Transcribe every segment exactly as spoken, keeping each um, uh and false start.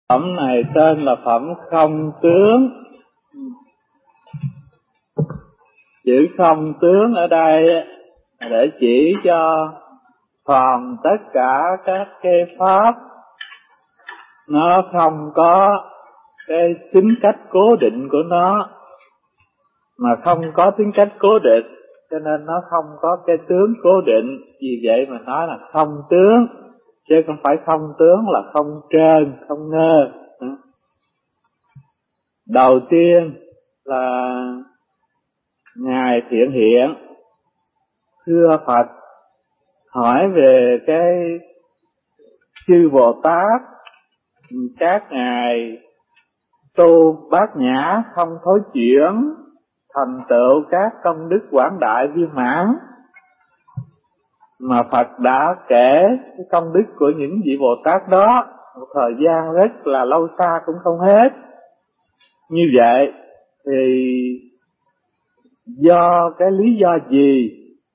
Phẩm này tên là phẩm không tướng. Chữ không tướng ở đây để chỉ cho toàn tất cả các cái pháp nó không có cái tính cách cố định của nó, mà không có tính cách cố định cho nên nó không có cái tướng cố định. Vì vậy mà nói là không tướng, chứ không phải không tướng là không trơn, không ngơ. Đầu tiên là Ngài Thiện Hiện thưa Phật hỏi về cái chư Bồ Tát, các ngài tu bát nhã không thối chuyển, thành tựu các công đức quảng đại viên mãn, mà Phật đã kể cái công đức của những vị Bồ Tát đó một thời gian rất là lâu xa cũng không hết. Như vậy thì do cái lý do gì,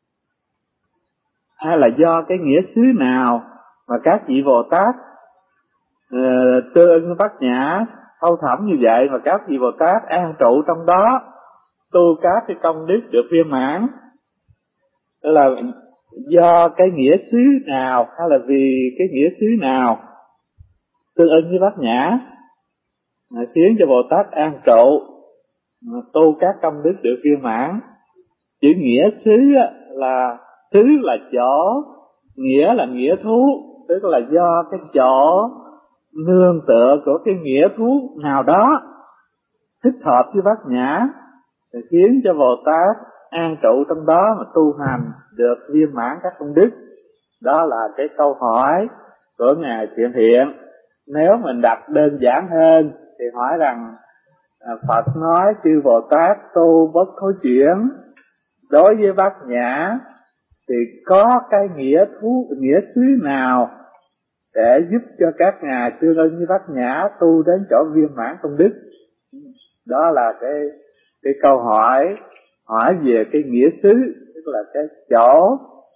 hay là do cái nghĩa xứ nào mà các vị Bồ Tát uh, tương ưng bát nhã thâu thẩm như vậy, mà các vị Bồ Tát an trụ trong đó, tu các cái công đức được viên mãn? Đó là do cái nghĩa xứ nào, hay là vì cái nghĩa xứ nào tương ưng với bát nhã mà khiến cho Bồ Tát an trụ, tu các công đức được viên mãn? Chữ nghĩa xứ là xứ là chỗ, nghĩa là nghĩa thú, tức là do cái chỗ nương tựa của cái nghĩa thú nào đó thích hợp với bát nhã, để khiến cho Bồ Tát an trụ trong đó mà tu hành được viên mãn các công đức. Đó là cái câu hỏi của Ngài Thiện Hiện. Nếu mình đặt đơn giản hơn thì hỏi rằng Phật nói chư Bồ Tát tu bất thối chuyển, đối với bát nhã thì có cái nghĩa thú, nghĩa xứ nào để giúp cho các ngài tương ưng với bát nhã tu đến chỗ viên mãn công đức? Đó là cái cái câu hỏi hỏi về cái nghĩa xứ, tức là cái chỗ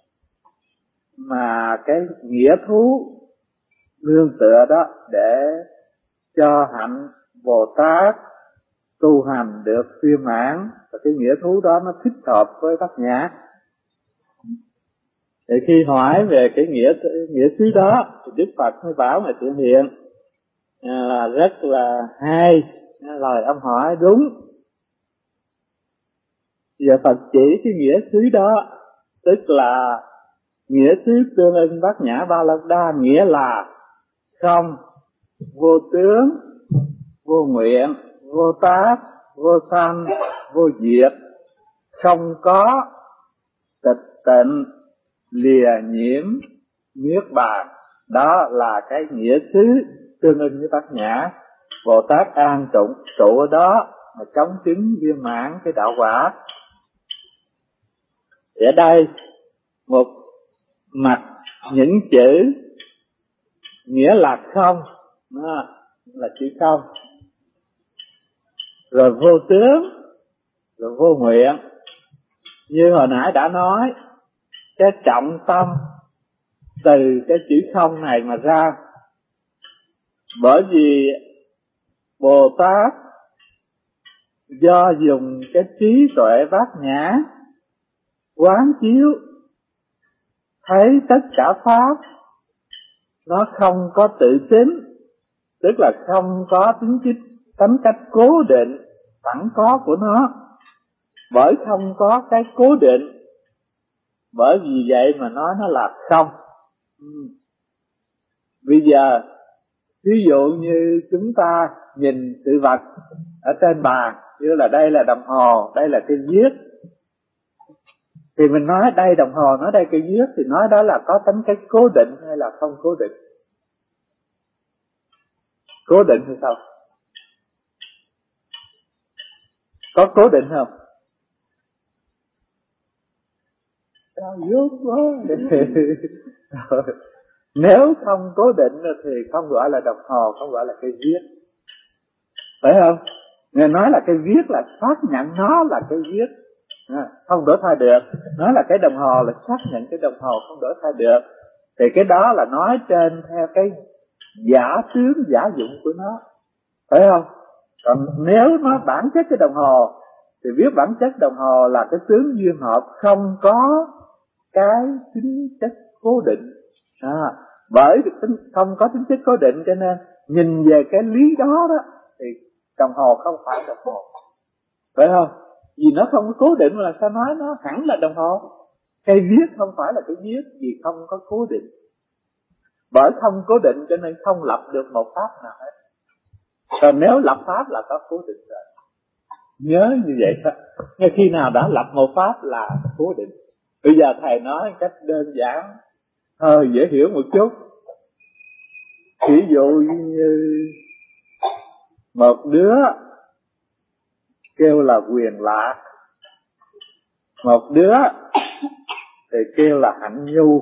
mà cái nghĩa thú nương tựa đó để cho hạnh Bồ Tát tu hành được viên mãn, và cái nghĩa thú đó nó thích hợp với bát nhã. Thì khi hỏi về cái nghĩa nghĩa xứ đó thì Đức Phật mới bảo Ngài Thiện Hiện là rất là hay, lời ông hỏi đúng. Giờ Phật chỉ cái nghĩa xứ đó, tức là nghĩa xứ tương ưng bát nhã ba la đa, nghĩa là không, vô tướng, vô nguyện, vô tác, vô sanh, vô diệt, không có, tịch tịnh, lìa nhiễm, niết bàn. Đó là cái nghĩa xứ tương ưng với bát nhã. Bồ Tát an trụ trụ ở đó mà chống chứng viên mãn cái đạo quả. Ở đây một mặt những chữ nghĩa là không, đó là chữ không, rồi vô tướng, rồi vô nguyện. Như hồi nãy đã nói, cái trọng tâm từ cái chữ không này mà ra, bởi vì Bồ Tát do dùng cái trí tuệ bát nhã quán chiếu, thấy tất cả pháp nó không có tự tính, tức là không có tính chất tánh cách cố định sẵn có của nó. Bởi không có cái cố định, bởi vì vậy mà nói nó là không. Bây giờ ví dụ như chúng ta nhìn sự vật ở trên bàn, như là đây là đồng hồ, đây là cây viết, thì mình nói đây đồng hồ, nói đây cây viết, thì nói đó là có tính cách cố định hay là không cố định? Cố định hay sao? Có cố định không? Sao dốt quá. Nếu không cố định thì không gọi là đồng hồ, không gọi là cây viết, phải không? Người nói là cây viết là xác nhận nó là cây viết, à, không đổi thay được. Nói là cái đồng hồ là xác nhận cái đồng hồ không đổi thay được. Thì cái đó là nói trên theo cái giả tướng giả dụng của nó, phải không? Còn nếu nó bản chất cái đồng hồ thì biết bản chất đồng hồ là cái tướng duyên hợp, không có cái tính chất cố định. À, bởi vì tính không có tính chất cố định cho nên nhìn về cái lý đó đó thì đồng hồ không phải đồng hồ, phải không? Vì nó không có cố định mà sao nói nó hẳn là đồng hồ. Cây viết không phải là cái viết vì không có cố định. Bởi không cố định cho nên không lập được một pháp nào hết. Còn nếu lập pháp là có cố định rồi. Nhớ như vậy thôi. Ngay khi nào đã lập một pháp là cố định. Bây giờ thầy nói cách đơn giản hơi dễ hiểu một chút. Ví dụ như một đứa kêu là Quyền Lạc, một đứa thì kêu là Hạnh Nhu.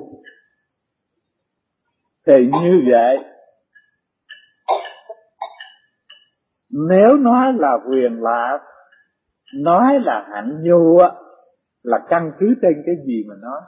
Thì như vậy, nếu nói là Quyền Lạc, nói là Hạnh Nhu á, là căn cứ trên cái gì mà nói?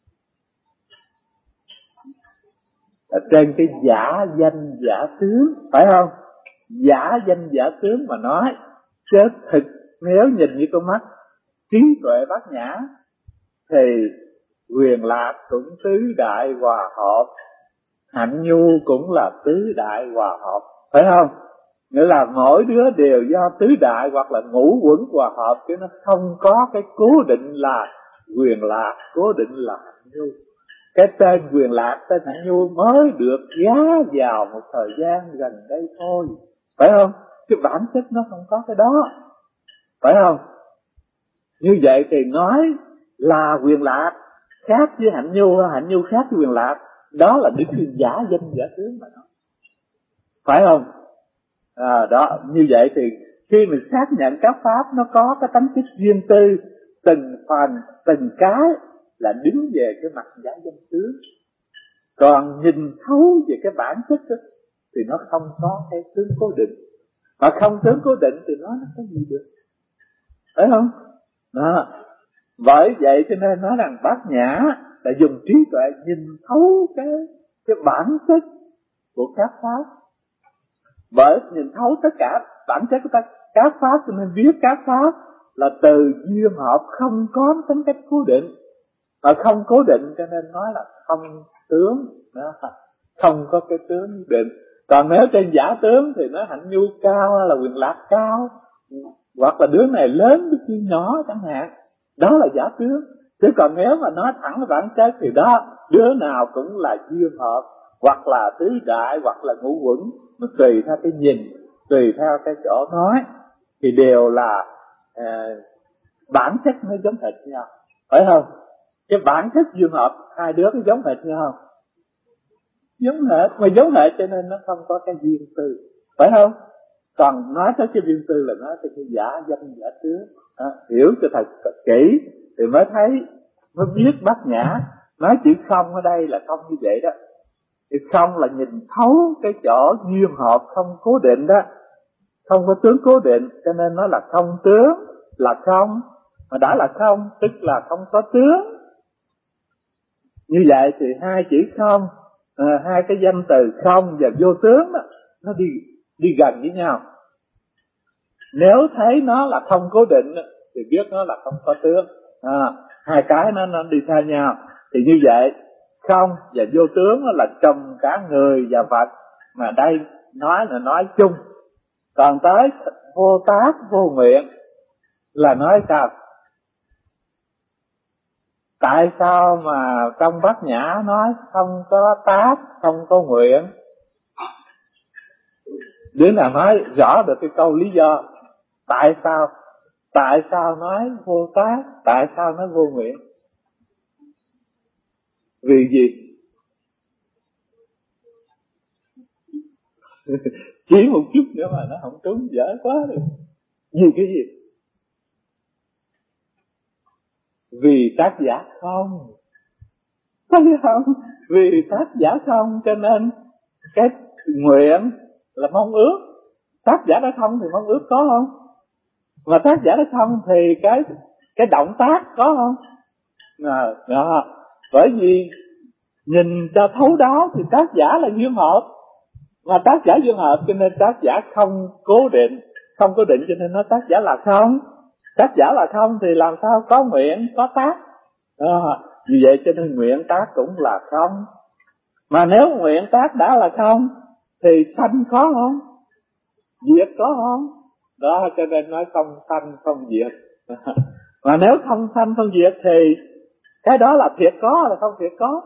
Là trên cái giả danh giả tướng, phải không? Giả danh giả tướng mà nói. Chứ thực nếu nhìn như con mắt trí tuệ bát nhã thì Quyền Lạc cũng tứ đại hòa hợp, Hạnh Nhu cũng là tứ đại hòa hợp, phải không? Nghĩa là mỗi đứa đều do tứ đại hoặc là ngũ quẩn hòa hợp, chứ nó không có cái cố định là Quyền Lạc, cố định là Hạnh Nhu. Cái tên Quyền Lạc, tên Hạnh Nhu mới được giá vào một thời gian gần đây thôi, phải không? Cái bản chất nó không có cái đó, phải không? Như vậy thì nói là Quyền Lạc khác với Hạnh Nhu, Hạnh Nhu khác với Quyền Lạc, đó là đứng trên giả danh giả tướng mà nó, phải không? À, đó, như vậy thì khi mình xác nhận các pháp nó có cái tánh chất riêng tư, từng phần, từng cái là đứng về cái mặt giả danh tướng. Còn nhìn thấu về cái bản chất đó, thì nó không có cái tướng cố định. Mà không tướng cố định thì nó nó có gì được, phải không? Đó. Bởi vậy cho nên nói rằng Bát Nhã là dùng trí tuệ nhìn thấu cái cái bản chất của các pháp. Bởi nhìn thấu tất cả bản chất của các, các pháp cho nên biết các pháp là từ duyên hợp, không có tính cách cố định. Mà không cố định cho nên nói là không tướng, đó. Không có cái tướng định. Còn nếu trên giả tướng thì nó Hạnh Nhu cao hay là Quyền Lạc cao, hoặc là đứa này lớn đứa kia nhỏ chẳng hạn, đó là giả tướng. Chứ còn nếu mà nói thẳng bản chất thì đó, đứa nào cũng là duyên hợp, hoặc là tứ đại, hoặc là ngũ quẩn. Nó tùy theo cái nhìn, tùy theo cái chỗ nói, thì đều là à, bản chất nó giống hệt nhau, phải không? Cái bản chất duyên hợp hai đứa có giống hệt nhau không? Giống hệt, mà giống hệt cho nên nó không có cái duyên tư, phải không? Còn nói tới cái duyên tư là nói tới cái giả danh giả tướng. À, hiểu cho thật, thật kỹ thì mới thấy, mới biết Bát Nhã. Nói chữ không ở đây là không như vậy đó. Thì không là nhìn thấu cái chỗ duyên hợp không cố định đó, không có tướng cố định, cho nên nó là không tướng, là không. Mà đã là không tức là không có tướng. Như vậy thì hai chữ không, à, hai cái danh từ không và vô tướng đó, nó đi đi gần với nhau. Nếu thấy nó là không cố định thì biết nó là không có tướng. À, hai cái nó nó đi theo nhau. Thì như vậy không và vô tướng là trong cả người và vật, mà đây nói là nói chung. Còn tới vô tác vô nguyện là nói sao? Tại sao mà trong Bát Nhã nói không có tác, không có nguyện? Đứa nào nói rõ được cái câu lý do tại sao? Tại sao nói vô tác? Tại sao nói vô nguyện? Vì gì? Chỉ một chút nữa mà nó không trúng, dở quá rồi. Vì cái gì? Vì tác giả không. Thấy không? Vì tác giả không cho nên cái nguyện là mong ước. Tác giả đã không thì mong ước có không? Mà tác giả đã không thì cái cái động tác có không? À, đó. Bởi vì nhìn cho thấu đáo thì tác giả là duyên hợp, Mà tác giả dung hợp cho nên tác giả không cố định, không cố định cho nên nó tác giả là không. Tác giả là không thì làm sao có nguyện, có tác. À, vì vậy cho nên nguyện tác cũng là không. Mà nếu nguyện tác đã là không thì sanh có không? Diệt có không? Đó cho nên nói không sanh không diệt. Mà nếu không sanh không diệt thì cái đó là thiệt có là không thiệt có.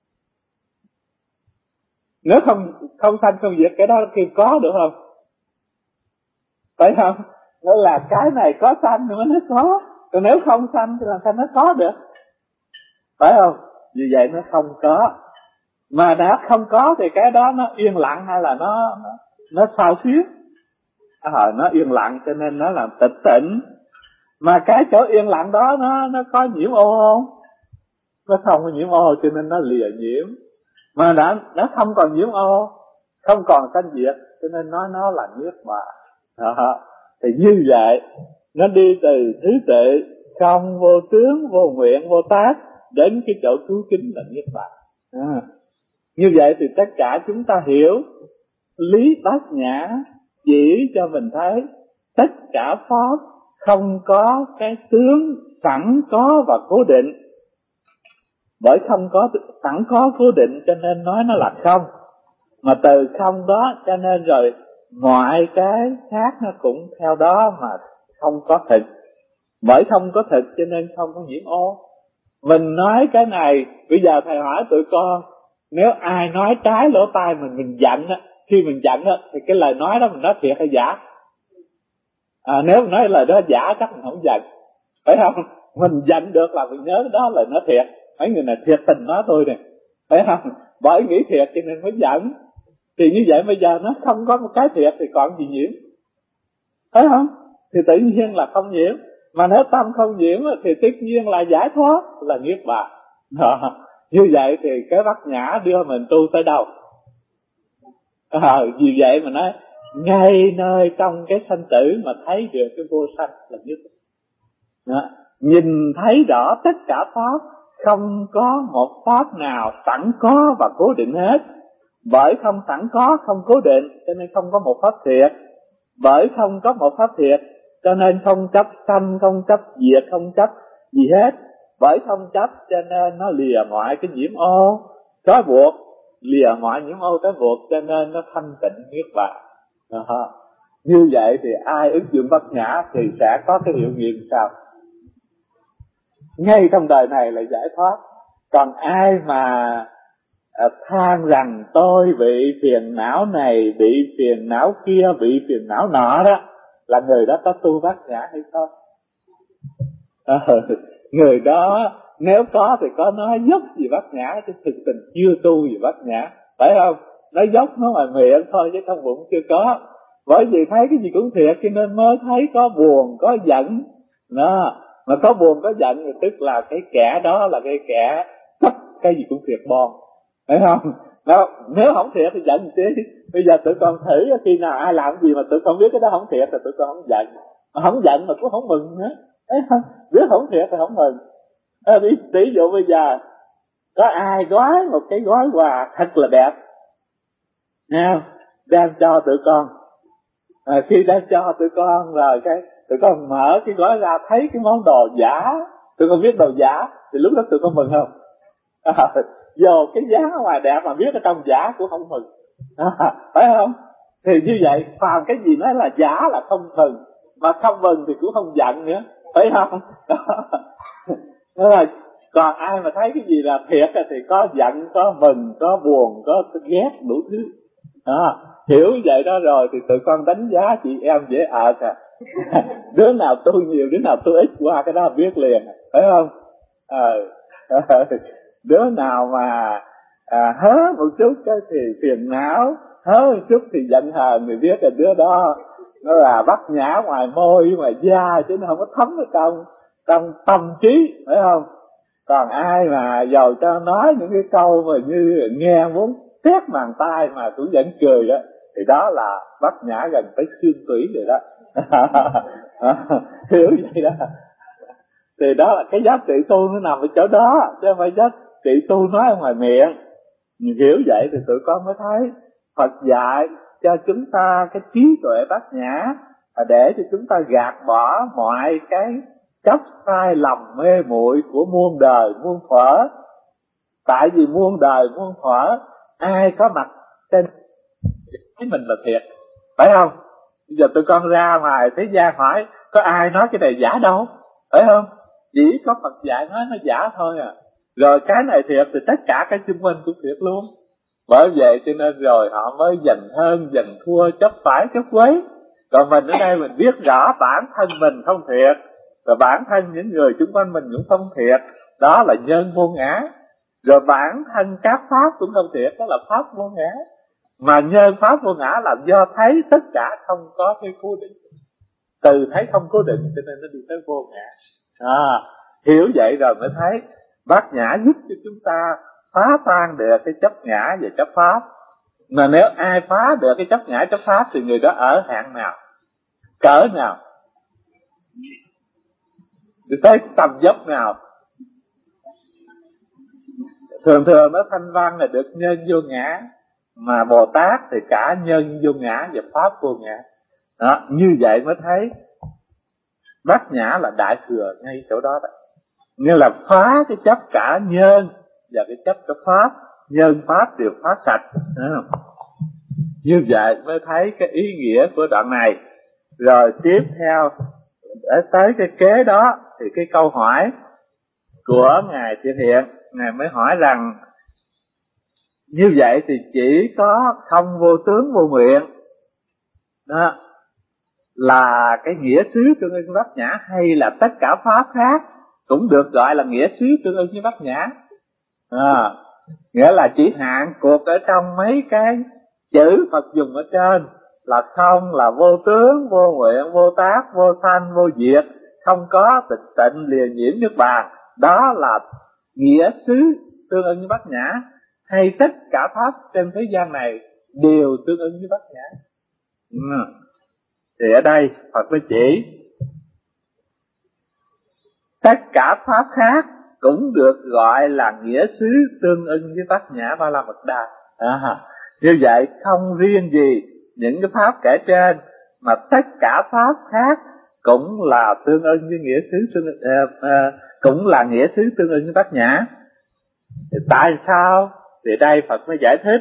Nếu không không sanh không diệt cái đó là kêu có được không? Phải không? Nó là cái này có sanh thì mới nó có. Còn nếu không sanh thì làm sao nó có được? Phải không? Vì vậy nó không có. Mà đã không có thì cái đó nó yên lặng hay là nó nó, nó sao xuyến? À, nó yên lặng cho nên nó là tịch tỉnh. Mà cái chỗ yên lặng đó nó nó có nhiễm ô không? Nó không có nhiễm ô cho nên nó lìa nhiễm. Mà đã nó không còn nhiễm ô, không còn sanh diệt cho nên nói nó là niết bàn. Đó. Thì như vậy nó đi từ thứ tự không, vô tướng, vô nguyện, vô tác đến cái chỗ cứu kính là niết bàn. À. Như vậy thì tất cả chúng ta hiểu lý bát nhã chỉ cho mình thấy tất cả pháp không có cái tướng sẵn có và cố định. Bởi không có sẵn có cố định cho nên nói nó là không. Mà từ không đó cho nên rồi mọi cái khác nó cũng theo đó mà không có thực. Bởi không có thực cho nên không có nhiễm ô. Mình nói cái này, bây giờ thầy hỏi tụi con, nếu ai nói trái lỗ tai mình, mình giận á, khi mình giận á, thì cái lời nói đó mình nói thiệt hay giả? À, nếu mình nói lời đó giả chắc mình không giận, phải không? Mình giận được là mình nhớ đó là nói thiệt. Mấy người này thiệt tình nói tôi nè, phải không? Bởi nghĩ thiệt cho nên mới giận. Thì như vậy bây giờ nó không có một cái thiệt thì còn gì nhiễm, phải không? Thì tự nhiên là không nhiễm. Mà nếu tâm không nhiễm thì tất nhiên là giải thoát, là niết bàn. Như vậy thì cái bát nhã đưa mình tu tới đâu? À, vì vậy mà nói ngay nơi trong cái sanh tử mà thấy được cái vô sanh là nhất. Đó. Nhìn thấy rõ tất cả pháp, không có một pháp nào sẵn có và cố định hết. Bởi không sẵn có, không cố định cho nên không có một pháp thiệt. Bởi không có một pháp thiệt cho nên không chấp sanh, không chấp diệt, không chấp gì hết. Bởi không chấp cho nên nó lìa mọi cái nhiễm ô trói buộc, lìa mọi nhiễm ô trói buộc cho nên nó thanh tịnh niết bàn. Đó. Như vậy thì ai ứng dụng bát nhã thì sẽ có cái hiệu nghiệm sao? Ngay trong đời này là giải thoát. Còn ai mà à, than rằng tôi bị phiền não này, bị phiền não kia, bị phiền não nọ đó, là người đó có tu bát nhã hay không? À, người đó nếu có thì có nói dốc gì bát nhã, chứ thực tình chưa tu gì bát nhã, phải không? Nói dốc nó ngoài miệng thôi chứ trong bụng chưa có. Bởi vì thấy cái gì cũng thiệt cho nên mới thấy có buồn, có giận. Đó. Mà có buồn, có giận thì tức là cái kẻ đó là cái kẻ chấp cái gì cũng thiệt bon, phải không? Đó. Nếu không thiệt thì giận chứ. Bây giờ tụi con thử khi nào ai làm gì mà tụi con biết cái đó không thiệt thì tụi con không giận. Mà không giận mà cũng không mừng nữa. Thấy không? Biết không thiệt thì không mừng. À, ví, ví dụ bây giờ có ai gói một cái gói quà thật là đẹp, nào đem cho tụi con. À, khi đem cho tụi con rồi cái tụi con mở cái gói ra thấy cái món đồ giả, tụi con biết đồ giả thì lúc đó tụi con mừng không? À, dù cái giá ở ngoài đẹp mà biết ở trong giả cũng không mừng, à, phải không? Thì như vậy phàm cái gì nói là giả là không mừng, mà không mừng thì cũng không giận nữa, phải không? Đó là còn ai mà thấy cái gì là thiệt thì có giận, có mừng, có buồn, có ghét đủ thứ. Đó, hiểu vậy đó rồi thì tụi con đánh giá chị em dễ ợt à. Đứa nào tu nhiều, đứa nào tu ít qua cái đó biết liền, phải không? À, đứa nào mà à, hớ một chút cái thì phiền não, hớ một chút thì giận hờn, thì biết là đứa đó nó là bát nhã ngoài môi ngoài da chứ nó không có thấm ở trong trong tâm trí, phải không? Còn ai mà giàu cho nói những cái câu mà như nghe muốn tét màng tai mà cũng vẫn cười đó, thì đó là bát nhã gần tới xương tủy rồi đó. Hiểu vậy đó. Thì đó là cái giá trị tu nó nằm ở chỗ đó, chứ không phải giá trị tu nói ở ngoài miệng. Mình hiểu vậy thì tụi con mới thấy Phật dạy cho chúng ta cái trí tuệ bát nhã để cho chúng ta gạt bỏ mọi cái chấp sai lầm mê muội của muôn đời muôn thuở. Tại vì muôn đời muôn thuở ai có mặt trên cái mình là thiệt, phải không? Bây giờ tụi con ra ngoài thế gian hỏi có ai nói cái này giả đâu, phải không? Chỉ có Phật dạy nói nó giả thôi à. Rồi cái này thiệt thì tất cả cái xung quanh cũng thiệt luôn. Bởi vậy cho nên rồi họ mới giành hơn giành thua, chấp phải chấp quấy. Còn mình ở đây mình biết rõ bản thân mình không thiệt, rồi bản thân những người xung quanh mình cũng không thiệt, đó là nhân vô ngã. Rồi bản thân các pháp cũng không thiệt, đó là pháp vô ngã. Mà nhân pháp vô ngã là do thấy tất cả không có cái cố định, từ thấy không cố định cho nên nó đi tới vô ngã. À, hiểu vậy rồi mới thấy bát nhã giúp cho chúng ta phá tan được cái chấp ngã và chấp pháp. Mà nếu ai phá được cái chấp ngã chấp pháp thì người đó ở hạng nào, cỡ nào, thì tới tầm dốc nào. Thường thường nó thanh văn là được nhân vô ngã, mà Bồ Tát thì cả nhân vô ngã và pháp vô ngã. Đó, như vậy mới thấy bát nhã là đại thừa ngay chỗ đó đó. Nghĩa là phá cái chấp cả nhân và cái chấp cả pháp, nhân pháp đều phá sạch. Như vậy mới thấy cái ý nghĩa của đoạn này. Rồi tiếp theo để tới cái kế đó thì cái câu hỏi của Ngài Thiện Hiện, Ngài mới hỏi rằng như vậy thì chỉ có không vô tướng vô nguyện đó là cái nghĩa xứ tương ưng bát nhã, hay là tất cả pháp khác cũng được gọi là nghĩa xứ tương ưng với bát nhã? À, nghĩa là chỉ hạn cuộc ở trong mấy cái chữ Phật dùng ở trên là không, là vô tướng, vô nguyện, vô tác, vô sanh, vô diệt, không có tịch tịnh, lìa nhiễm niết bàn, đó là nghĩa xứ tương ưng với bát nhã, hay tất cả pháp trên thế gian này đều tương ưng với bát nhã? Ừ. Thì ở đây Phật mới chỉ tất cả pháp khác cũng được gọi là nghĩa xứ tương ưng với bát nhã Ba La Mật Đa. À, như vậy không riêng gì những cái pháp kể trên, mà tất cả pháp khác cũng là tương ưng với nghĩa xứ tương à, à, cũng là nghĩa xứ tương ưng với bát nhã. Thì tại sao? Thì đây Phật mới giải thích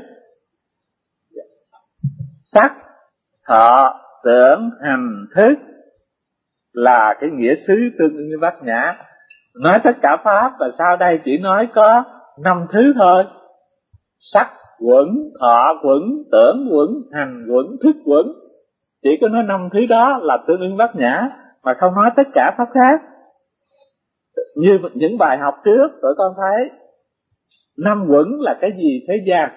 sắc, thọ, tưởng, hành, thức là cái nghĩa xứ tương ưng với bát nhã. Nói tất cả pháp là sao? Đây chỉ nói có năm thứ thôi. Sắc quẩn, thọ quẩn, tưởng quẩn, hành quẩn, thức quẩn. Chỉ có nói năm thứ đó là tương ưng bát nhã, mà không nói tất cả pháp khác. Như những bài học trước tụi con thấy năm quẩn là cái gì thế gian?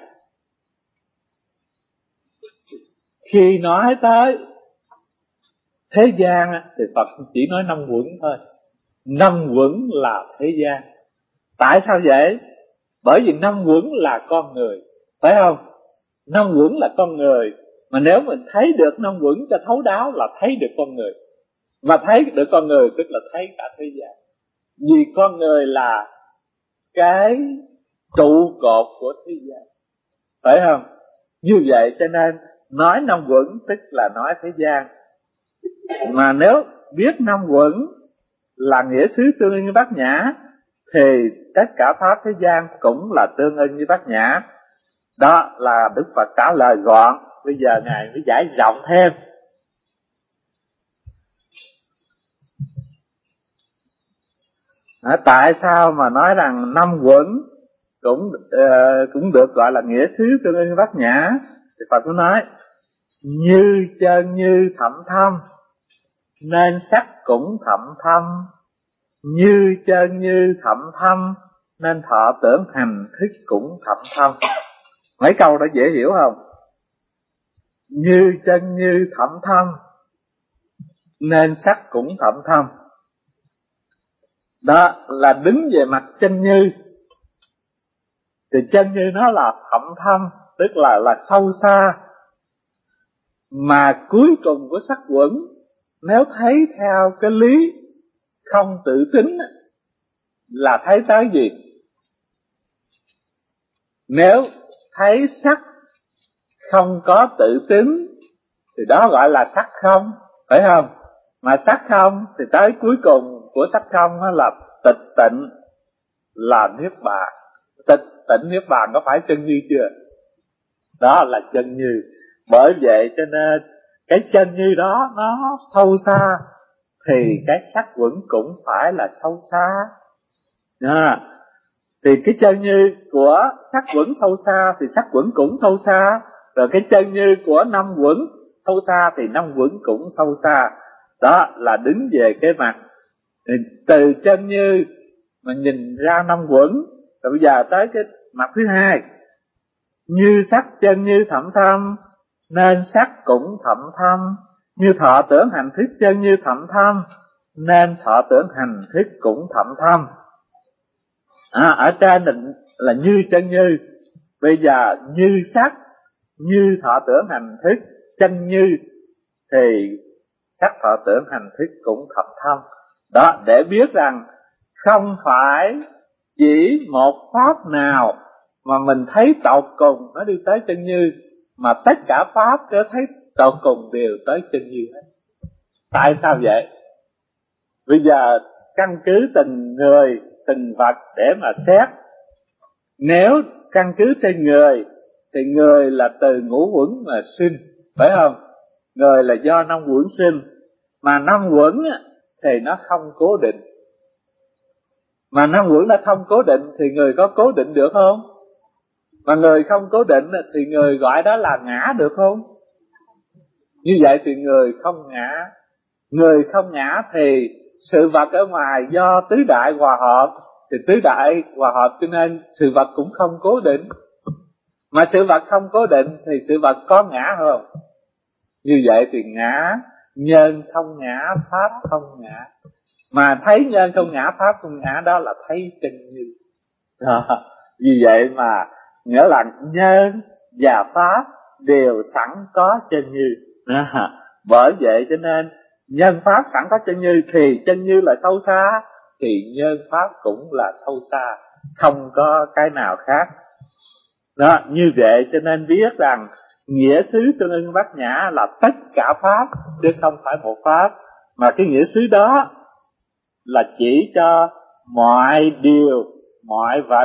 Khi nói tới thế gian thì Phật chỉ nói năm quẩn thôi. Năm quẩn là thế gian. Tại sao vậy? Bởi vì năm quẩn là con người, phải không? Năm quẩn là con người, mà nếu mình thấy được năm quẩn cho thấu đáo là thấy được con người. Mà thấy được con người tức là thấy cả thế gian. Vì con người là cái trụ cột của thế gian, phải không? Như vậy cho nên nói năm quẩn tức là nói thế gian. Mà nếu biết năm quẩn là nghĩa xứ tương ưng với bát nhã thì tất cả pháp thế gian cũng là tương ưng với bát nhã. Đó là Đức Phật trả lời gọn. Bây giờ Ngài mới giải rộng thêm. À, tại sao mà nói rằng năm quẩn cũng uh, cũng được gọi là nghĩa xứ tương ưng với bát nhã? Thì Phật cũng nói như chân như thậm thâm nên sắc cũng thậm thâm, như chân như thậm thâm nên thọ tưởng hành thức cũng thậm thâm. Mấy câu đó dễ hiểu không? Như chân như thậm thâm nên sắc cũng thậm thâm. Đó là đứng về mặt chân như. Thì chân như nó là thậm thâm, tức là là sâu xa. Mà cuối cùng của sắc quẩn, nếu thấy theo cái lý không tự tính là thấy tới gì? Nếu thấy sắc không có tự tính thì đó gọi là sắc không, phải không? Mà sắc không thì tới cuối cùng của sắc không đó là tịch tịnh, là niết bàn. Tịch tịnh niết bàn có phải chân như chưa? Đó là chân như. Bởi vậy cho nên cái chân như đó nó sâu xa thì cái sắc quẩn cũng phải là sâu xa. À, thì cái chân như của sắc quẩn sâu xa thì sắc quẩn cũng sâu xa, rồi cái chân như của năm quẩn sâu xa thì năm quẩn cũng sâu xa. Đó là đứng về cái mặt thì từ chân như mà nhìn ra năm quẩn. Rồi bây giờ tới cái mặt thứ hai, như sắc chân như thậm thâm nên sắc cũng thậm thâm, như thọ tưởng hành thức chân như thậm thâm nên thọ tưởng hành thức cũng thậm thâm. À, ở trên là, là như chân như, bây giờ như sắc, như thọ tưởng hành thức chân như thì sắc thọ tưởng hành thức cũng thậm thâm. Đó, để biết rằng không phải chỉ một pháp nào mà mình thấy tột cùng nó đi tới chân như, mà tất cả pháp nó thấy tột cùng đều tới chân như hết. Tại sao vậy? Bây giờ căn cứ từng người, từng vật để mà xét. Nếu căn cứ trên người thì người là từ ngũ uẩn mà sinh, phải không? Người là do năm uẩn sinh, mà năm uẩn thì nó không cố định. Mà năm uẩn đã không cố định thì người có cố định được không? Mà người không cố định thì người gọi đó là ngã được không? Như vậy thì người không ngã. Người không ngã thì sự vật ở ngoài do tứ đại hòa hợp, thì tứ đại hòa hợp cho nên sự vật cũng không cố định. Mà sự vật không cố định thì sự vật có ngã không? Như vậy thì ngã, nhân không ngã, pháp không ngã. Mà thấy nhân không ngã, pháp không ngã, đó là thấy chân như. À, vì vậy mà nghĩa là nhân và pháp đều sẵn có chân như. À, bởi vậy cho nên nhân pháp sẵn có chân như thì chân như là sâu xa, thì nhân pháp cũng là sâu xa, không có cái nào khác. Đó, như vậy cho nên biết rằng nghĩa xứ tương ưng bát nhã là tất cả pháp chứ không phải một pháp, mà cái nghĩa xứ đó là chỉ cho mọi điều, mọi vật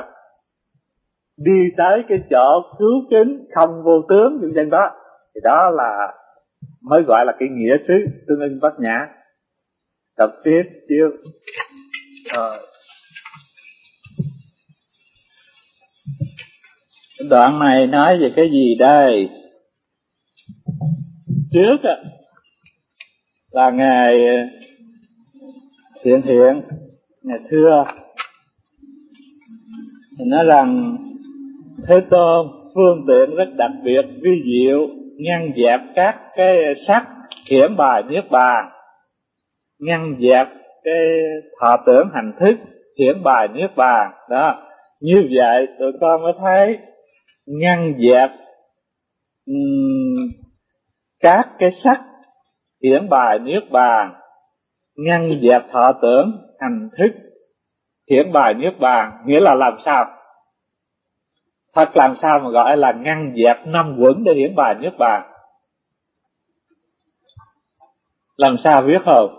đi tới cái chỗ cứu kính không vô tướng như vậy đó, thì đó là mới gọi là cái nghĩa xứ tương ưng bát nhã. Đọc tiếp chưa? Rồi. Đoạn này nói về cái gì đây? Trước á là ngài Thiện Hiện, ngày xưa thì nói rằng Thế Tôn phương tiện rất đặc biệt vi diệu, ngăn dẹp các cái sắc hiển bài niết bàn, ngăn dẹp cái thọ tưởng hành thức hiển bài niết bàn. Đó, như vậy tụi con mới thấy ngăn dẹp um, các cái sắc hiển bài niết bàn, ngăn dẹp thọ tưởng hành thức hiển bài niết bàn. Nghĩa là làm sao? Thật làm sao mà gọi là ngăn dẹp năm quẩn để hiển bài niết bàn? Làm sao biết không?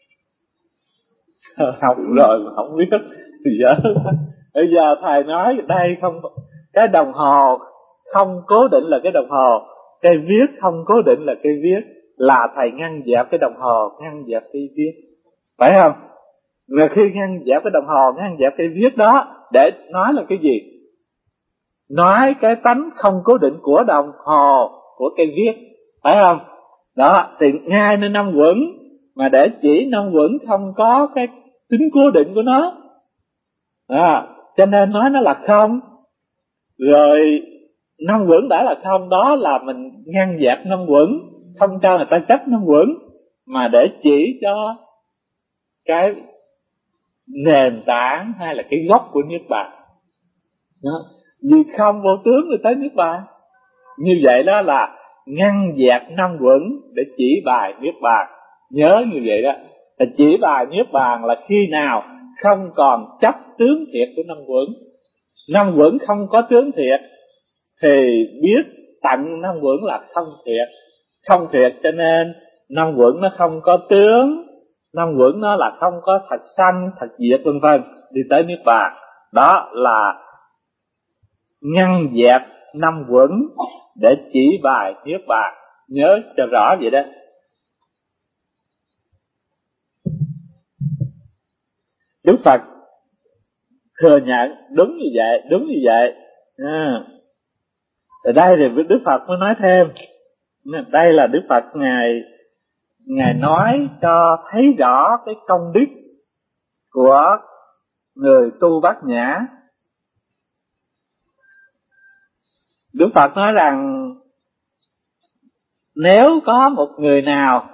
Học rồi mà không biết thì dở. Bây giờ thầy nói đây không, cái đồng hồ không cố định là cái đồng hồ, cây viết không cố định là cây viết, là thầy ngăn dẹp cái đồng hồ, ngăn dẹp cây viết, phải không? Rồi khi ngăn dẹp cái đồng hồ, ngăn dẹp cây viết đó để nói là cái gì? Nói cái tánh không cố định của đồng hồ, của cây viết, phải không? Đó, thì ngay nên năm quẩn, mà để chỉ năm quẩn không có cái tính cố định của nó. À, cho nên nói nó là không. Rồi năm quẩn đã là không, đó là mình ngăn dẹp năm quẩn, không cho người ta chấp năm quẩn, mà để chỉ cho cái nền tảng hay là cái gốc của niết bàn. Đó, vì không vô tướng rồi tới niết bàn. Như vậy đó là ngăn dẹp năm quẩn để chỉ bài niết bàn. Nhớ như vậy đó, là chỉ bài niết bàn là khi nào không còn chấp tướng thiệt của năm quẩn. Năm quẩn không có tướng thiệt thì biết tận năm uẩn là không thiệt. Không thiệt cho nên năm uẩn nó không có tướng, năm uẩn nó là không có thật sanh, thật diệt vân vân, đi tới niết bàn. Đó là ngăn dẹp năm uẩn để chỉ bài niết bàn, nhớ cho rõ vậy đó. Đức Phật thừa nhận đúng như vậy, đúng như vậy. À, ở đây thì Đức Phật mới nói thêm, đây là Đức Phật ngài ngài nói cho thấy rõ cái công đức của người tu bát nhã. Đức Phật nói rằng nếu có một người nào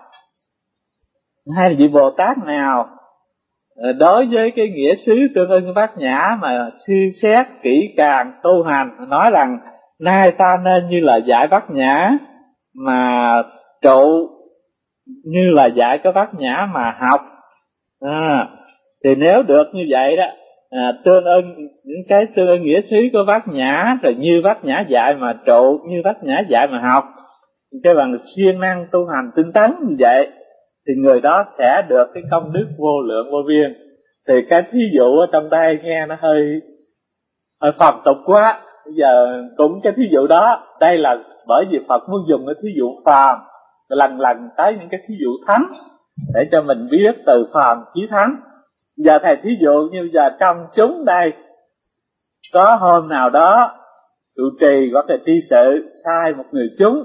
hay là vị Bồ Tát nào đối với cái nghĩa xứ Tương Ưng Bát Nhã mà suy xét kỹ càng tu hành, nói rằng nay ta nên như là dạy Bát Nhã mà trụ, như là dạy cái Bát Nhã mà học, à, thì nếu được như vậy đó, à, tương ưng những cái tương ưng nghĩa xứ của Bát Nhã, rồi như Bát Nhã dạy mà trụ, như Bát Nhã dạy mà học, cái bằng siêng năng tu hành tinh tấn như vậy, thì người đó sẽ được cái công đức vô lượng vô biên. Thì cái thí dụ ở trong đây nghe nó hơi hơi phàm tục quá, bây giờ cũng cái thí dụ đó, đây là bởi vì Phật muốn dùng cái thí dụ phàm lần lần tới những cái thí dụ thánh để cho mình biết từ phàm chí thánh. Giờ thầy thí dụ như giờ trong chúng đây có hôm nào đó trụ trì hoặc là tri sự sai một người chúng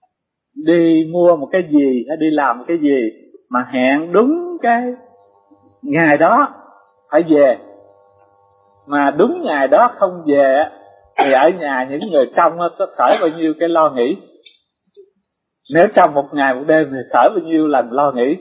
đi mua một cái gì hay đi làm một cái gì mà hẹn đúng cái ngày đó phải về, mà đúng ngày đó không về thì ở nhà những người trong có khởi bao nhiêu cái lo nghĩ. Nếu trong một ngày một đêm thì khởi bao nhiêu lần lo nghĩ.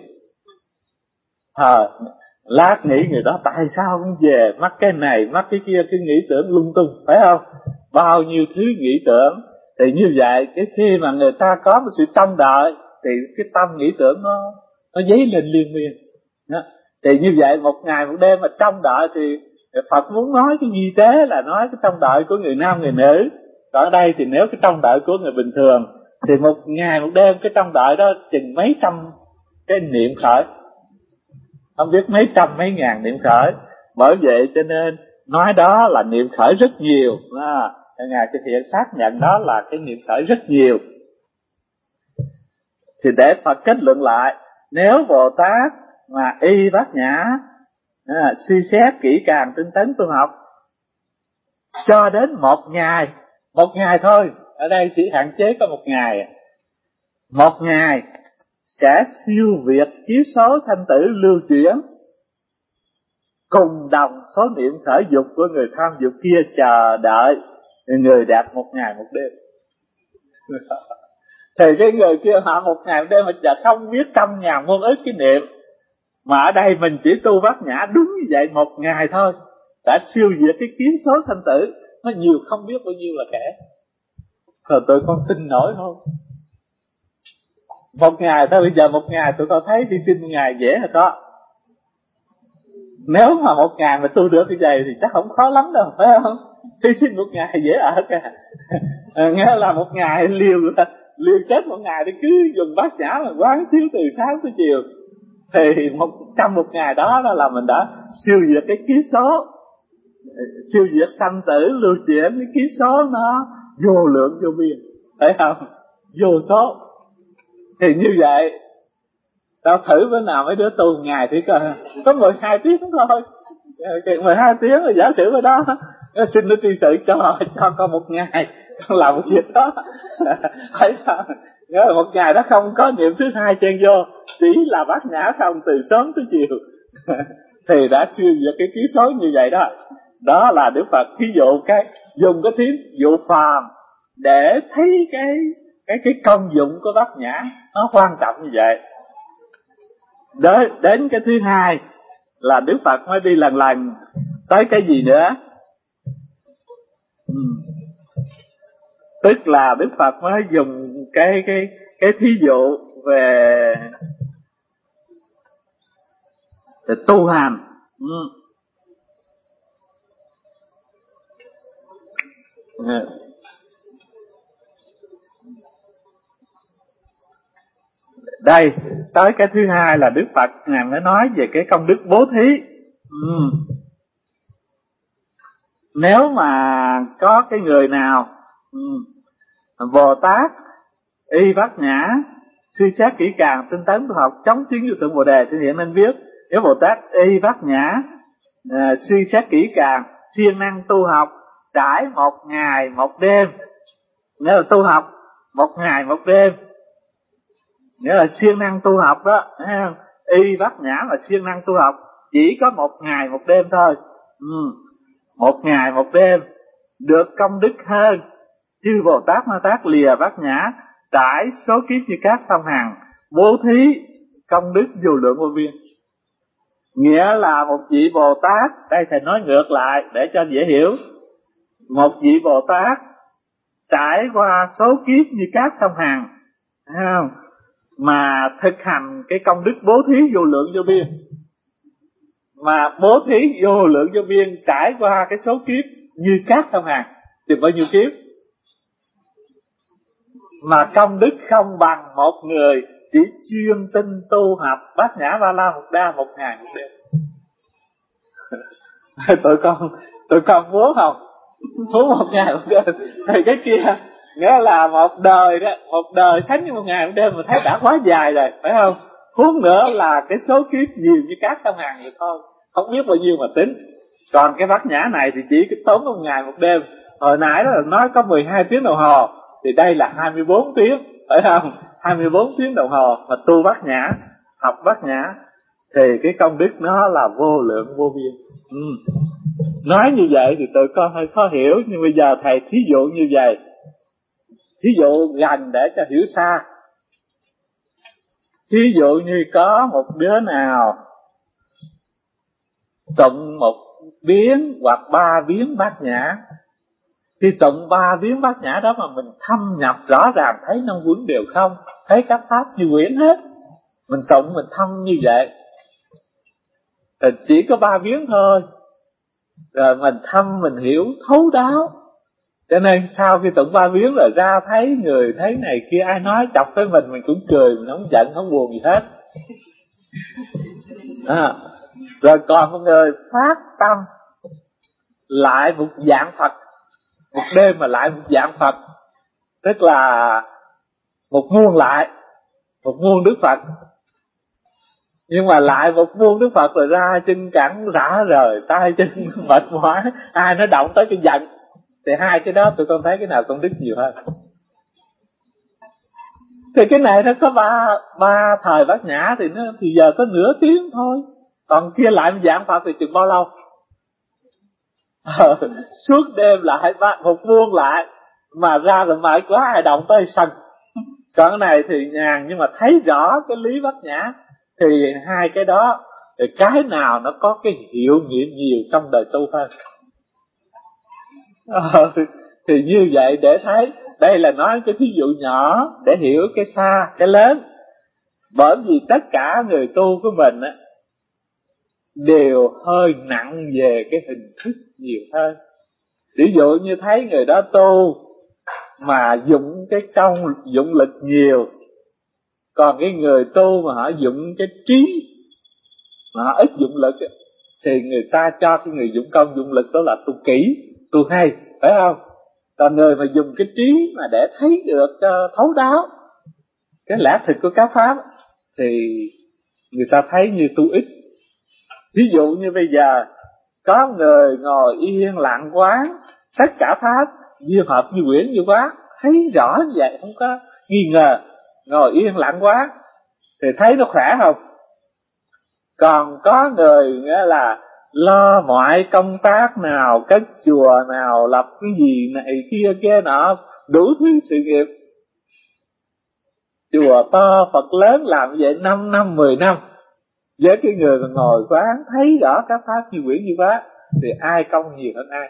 Thờ lát nghĩ người đó tại sao không về, mắc cái này mắc cái kia, cái nghĩ tưởng lung tung, phải không? Bao nhiêu thứ nghĩ tưởng. Thì như vậy cái khi mà người ta có một sự trông đợi thì cái tâm nghĩ tưởng nó nó dấy lên liên miên. Đó. Thì như vậy một ngày một đêm mà trông đợi thì Phật muốn nói cái gì thế là nói cái trông đợi của người nam người nữ. Còn ở đây thì nếu cái trông đợi của người bình thường thì một ngày một đêm cái trông đợi đó chừng mấy trăm cái niệm khởi, không biết mấy trăm mấy ngàn niệm khởi. Bởi vậy cho nên nói đó là niệm khởi rất nhiều. À, Ngài thực hiện xác nhận đó là cái niệm khởi rất nhiều. Thì để Phật kết luận lại, nếu Bồ Tát mà y Bát Nhã à, suy xét kỹ càng tinh tấn tu học cho đến một ngày, một ngày thôi, ở đây chỉ hạn chế có một ngày, một ngày sẽ siêu việt kiếp số sanh tử lưu chuyển, cùng đồng số niệm khởi dục của người tham dục kia chờ đợi người đạt một ngày một đêm. Thì cái người kia họ một ngày một đêm mà chờ không biết trăm ngàn muôn ức cái niệm, mà ở đây mình chỉ tu Bát Nhã đúng như vậy một ngày thôi đã siêu việt cái kiếp số sanh tử, nó nhiều không biết bao nhiêu là kể. Rồi tụi con tin nổi không? Một ngày thôi, bây giờ một ngày tụi con thấy đi sinh một ngày dễ rồi đó. Nếu mà một ngày mà tu được cái vậy thì chắc không khó lắm đâu, phải không? Hy sinh một ngày dễ ở cả. À, nghe là một ngày liều liều chết một ngày thì cứ dùng Bát Nhã mà quán thiếu từ sáng tới chiều, thì một trong một ngày đó đó là mình đã siêu việt cái kiếp số, siêu việt sanh tử lưu chuyển. Cái kiếp số nó vô lượng vô biên, phải không? Vô số. Thì như vậy tao thử bữa nào mấy đứa tu một ngày thì coi, có mười hai tiếng thôi, mười hai tiếng rồi giả sử ở đó xin nó tri sự cho cho con một ngày con làm một việc đó. Phải không? Nhớ là một ngày đó không có niệm thứ hai chen vô, chỉ là Bát Nhã không từ sớm tới chiều thì đã siêu việt cái kiếp số như vậy đó. Đó là Đức Phật ví dụ cái dùng cái thí dụ phàm để thấy cái cái cái công dụng của Bát Nhã nó quan trọng như vậy. Đến, đến cái thứ hai là Đức Phật mới đi lần lần tới cái gì nữa? Ừ. Tức là Đức Phật mới dùng cái cái cái thí dụ về, về tu hành. Ừ. Đây, tới cái thứ hai là Đức Phật ngài mới nói về cái công đức bố thí. Ừ. Nếu mà có cái người nào ừ, Bồ Tát y bát nhã, suy xét kỹ càng, tinh tấn tu học, chống chứng vô thượng Bồ đề thì hiện nên biết. Nếu Bồ Tát y bát nhã, à, suy xét kỹ càng, siêng năng tu học, trải một ngày một đêm, nghĩa là tu học một ngày một đêm, nghĩa là siêng năng tu học đó, thấy không? Y bát nhã là siêng năng tu học, chỉ có một ngày một đêm thôi. Ừ. Một ngày một đêm được công đức hơn chư Bồ Tát Ma Tát lìa bát nhã, trải số kiếp như các sông Hằng, bố thí công đức vô lượng vô biên. Nghĩa là một vị Bồ Tát, đây thầy nói ngược lại để cho dễ hiểu. Một vị Bồ Tát trải qua số kiếp như các sông Hằng, thấy không? Mà thực hành cái công đức bố thí vô lượng vô biên, mà bố thí vô lượng vô biên trải qua cái số kiếp như các sông Hằng thì bao nhiêu kiếp, mà công đức không bằng một người chỉ chuyên tinh tu học bát nhã ba la mật đa một ngày một đêm. tụi con tụi con muốn không? Muốn một ngày một đêm thì cái kia nghĩa là một đời đó, một đời sánh với một ngày một đêm mà thấy đã quá dài rồi, phải không? Huống nữa là cái số kiếp nhiều như các sông Hằng vậy thôi, không biết bao nhiêu mà tính. Còn cái bát nhã này thì chỉ cái tốn một ngày một đêm. Hồi nãy đó là nói có mười hai tiếng đồng hồ, thì đây là hai mươi bốn tiếng, phải không? hai mươi bốn tiếng đồng hồ mà tu bát nhã, học bát nhã thì cái công đức nó là vô lượng vô biên. Ừ. Nói như vậy thì tụi con hơi khó hiểu, nhưng bây giờ thầy thí dụ như vậy, thí dụ gần để cho hiểu xa. Thí dụ như có một đứa nào tụng một biến hoặc ba biến bát nhã, thì tụng ba biến bát nhã đó mà mình thâm nhập rõ ràng thấy năm quẩn đều không, thấy các pháp như quyển hết, mình tụng mình thâm như vậy thì chỉ có ba biến thôi, rồi mình thâm mình hiểu thấu đáo. Cho nên sau khi tụng ba biến rồi ra thấy người thấy này kia ai nói chọc với mình mình cũng cười, mình không giận không buồn gì hết. À, rồi còn một người phát tâm lại một dạng Phật, một đêm mà lại một dạng Phật, tức là một muôn lại, một muôn Đức Phật, nhưng mà lại một muôn Đức Phật rồi ra chân cẳng rã rời, tay chân mệt mỏi, ai nó động tới cái giận, thì hai cái đó tụi con thấy cái nào công đức nhiều hơn? Thì cái này nó có ba ba thời bát nhã thì nó thì giờ có nửa tiếng thôi, còn kia lại một dạng Phật thì chừng bao lâu? Ờ, suốt đêm lại một muôn lại mà ra rồi mãi quá ai động tới sân. Còn cái này thì nhàn nhưng mà thấy rõ cái lý bát nhã, thì hai cái đó thì cái nào nó có cái hiệu nghiệm nhiều trong đời tu hơn. Ờ, thì như vậy để thấy, đây là nói cái thí dụ nhỏ để hiểu cái xa cái lớn. Bởi vì tất cả người tu của mình á đều hơi nặng về cái hình thức nhiều hơn. Ví dụ như thấy người đó tu mà dụng cái công dụng lực nhiều, còn cái người tu mà họ dụng cái trí mà họ ít dụng lực thì người ta cho cái người dụng công dụng lực đó là tu kỹ, tu hay, phải không? Còn người mà dùng cái trí mà để thấy được uh, thấu đáo cái lẽ thực của các pháp thì người ta thấy như tu ít. Ví dụ như bây giờ có người ngồi yên lặng quán tất cả pháp như hợp như quyển như quán, thấy rõ như vậy không có nghi ngờ, ngồi yên lặng quán thì thấy nó khỏe không? Còn có người nghĩa là lo mọi công tác nào, cất chùa nào, lập cái gì này kia kia nọ, đủ thứ sự nghiệp, chùa to Phật lớn làm vậy năm năm mười năm, với cái người mà ngồi quán thấy rõ các pháp như quyển như quá thì ai công nhiều hơn ai?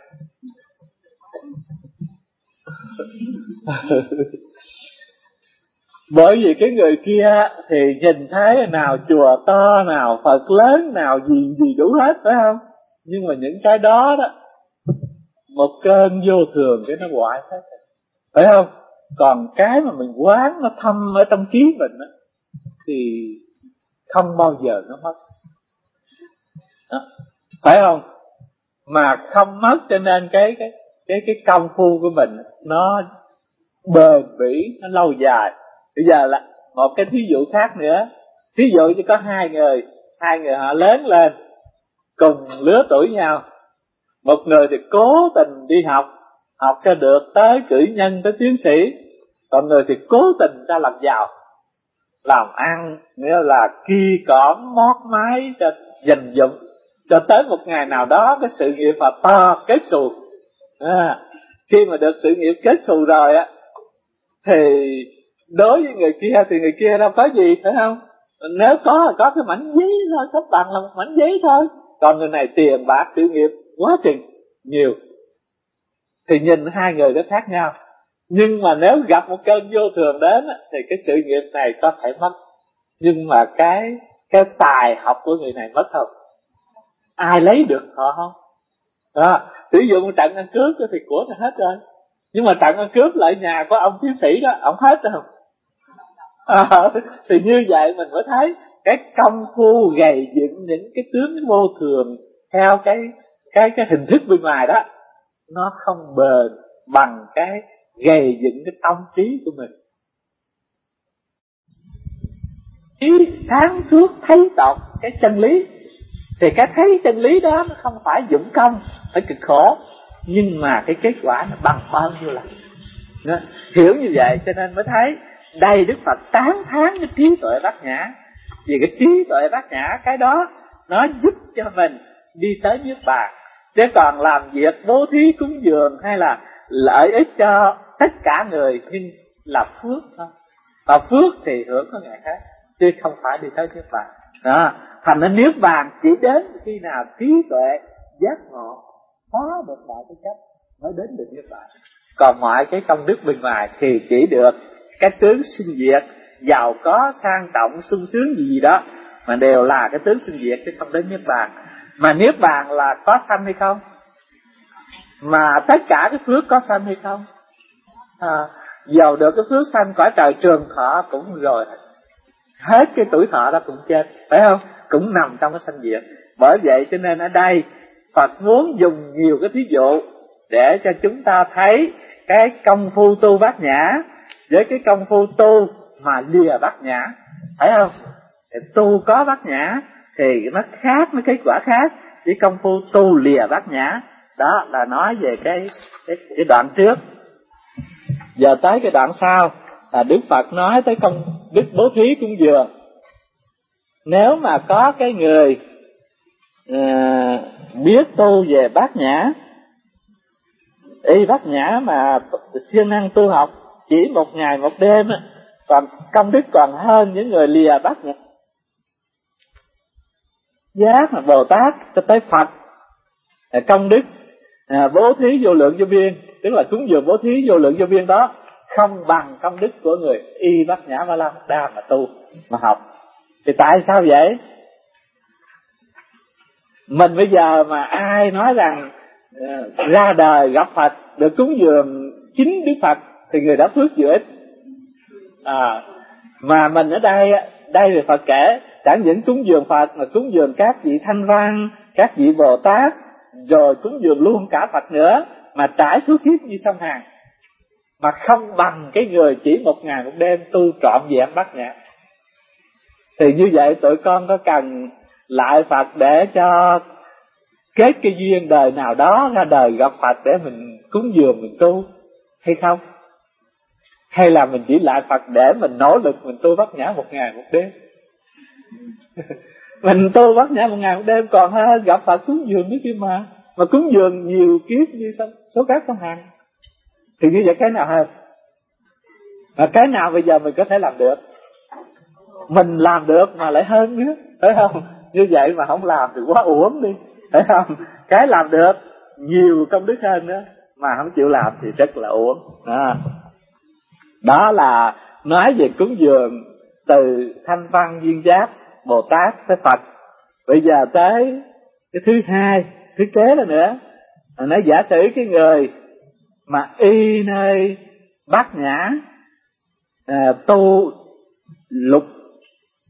Bởi vì cái người kia thì nhìn thấy nào chùa to, nào Phật lớn, nào gì gì đủ hết, phải không? Nhưng mà những cái đó đó một cơn vô thường cái nó hoại hết, phải không? Còn cái mà mình quán nó thâm ở trong trí mình đó, thì không bao giờ nó mất. Đó. Phải không? Mà không mất cho nên cái cái cái cái công phu của mình nó bền bỉ, nó lâu dài. Bây giờ là một cái thí dụ khác nữa. Thí dụ như có hai người, hai người họ lớn lên cùng lứa tuổi nhau. Một người thì cố tình đi học, học cho được tới cử nhân, tới tiến sĩ. Còn người thì cố tình ra làm giàu, làm ăn, nghĩa là ki cỏm mót mái cho dành dụm, cho tới một ngày nào đó cái sự nghiệp mà to kết xù. À, khi mà được sự nghiệp kết xù rồi á, thì đối với người kia thì người kia đâu có gì, phải không? Nếu có là có cái mảnh giấy thôi, cấp bằng là một mảnh giấy thôi. Còn người này tiền bạc sự nghiệp quá trình nhiều, thì nhìn hai người đó khác nhau. Nhưng mà nếu gặp một cơn vô thường đến thì cái sự nghiệp này có thể mất, nhưng mà cái cái tài học của người này mất không? Ai lấy được họ không? Đó, ví dụ một trận ăn cướp thì của nó hết rồi, nhưng mà trận ăn cướp lại nhà của ông tiến sĩ đó, ông hết rồi không? À, thì như vậy mình mới thấy cái công phu gầy dựng những cái tướng vô thường theo cái cái cái hình thức bên ngoài đó, nó không bền bằng cái gầy dựng cái tâm trí của mình. Trí sáng suốt thấy tọt cái chân lý, thì cái thấy chân lý đó nó không phải dụng công, phải cực khổ, nhưng mà cái kết quả nó bằng bao nhiêu lần. Đó. Hiểu như vậy cho nên mới thấy đây Đức Phật tán thán cái trí tuệ bát nhã. Vì cái trí tuệ bát nhã, cái đó nó giúp cho mình đi tới niết bàn. Chứ còn làm việc bố thí cúng dường hay là lợi ích cho tất cả người nhưng là phước thôi. Và phước thì hưởng có ngày khác, chứ không phải đi tới niết bàn. Đó. Thành nên niết bàn chỉ đến khi nào trí tuệ giác ngộ phá được mọi cái chấp mới đến được niết bàn. Còn mọi cái công đức bên ngoài thì chỉ được cái tướng sinh diệt, giàu có, sang trọng, sung sướng gì gì đó, mà đều là cái tướng sinh diệt chứ không đến niết bàn. Mà niết bàn là có sanh hay không? Mà tất cả cái phước có sanh hay không? À, giàu được cái phước sanh cõi trời trường thọ cũng rồi, hết cái tuổi thọ đó cũng chết, phải không? Cũng nằm trong cái sanh diệt. Bởi vậy cho nên ở đây Phật muốn dùng nhiều cái thí dụ để cho chúng ta thấy cái công phu tu bát nhã với cái công phu tu mà lìa bát nhã, phải không? Thì tu có bát nhã thì nó khác, nó kết quả khác với công phu tu lìa bát nhã. Đó là nói về cái cái, cái đoạn trước. Giờ tới cái đoạn sau là Đức Phật nói tới công đức bố thí cúng dường. Nếu mà có cái người à, biết tu về bát nhã, y bát nhã mà siêng năng tu học chỉ một ngày một đêm, còn công đức còn hơn những người lìa bát nhã. Giác là Bồ Tát cho tới Phật, công đức à, bố thí vô lượng vô biên, tức là cúng dường bố thí vô lượng vô biên đó không bằng công đức của người y bát nhã ba la mật đa mà tu mà học. Thì tại sao vậy? Mình bây giờ mà ai nói rằng uh, ra đời gặp Phật được cúng dường chính Đức Phật thì người đó phước dự ích. À, mà mình ở đây đây là Phật kể, chẳng những cúng dường Phật mà cúng dường các vị Thanh Văn, các vị Bồ Tát, rồi cúng dường luôn cả Phật nữa, mà trải suốt kiếp như sông Hàn, mà không bằng cái người chỉ một ngày một đêm tu trọn vẹn bát nhã. Thì như vậy tụi con có cần lại Phật để cho kết cái duyên đời nào đó ra đời gặp Phật để mình cúng dường mình tu hay không? Hay là mình chỉ lại Phật để mình nỗ lực mình tu bát nhã một ngày một đêm? Mình tu bát nhã một ngày một đêm còn hơn gặp Phật cúng dường nữa kia mà. Mà cúng dường nhiều kiếp như số các sông Hàn. Thì như vậy cái nào hơn? Mà cái nào bây giờ mình có thể làm được? Mình làm được mà lại hơn nữa, phải không? Như vậy mà không làm thì quá uổng đi, phải không? Cái làm được nhiều công đức hơn nữa mà không chịu làm thì rất là uổng. Đó, đó là nói về cúng dường từ Thanh Văn, Duyên Giác, Bồ Tát tới Phật. Bây giờ tới cái thứ hai, thứ kế đó nữa, nó giả sử cái người mà y nơi bát nhã, à, tu lục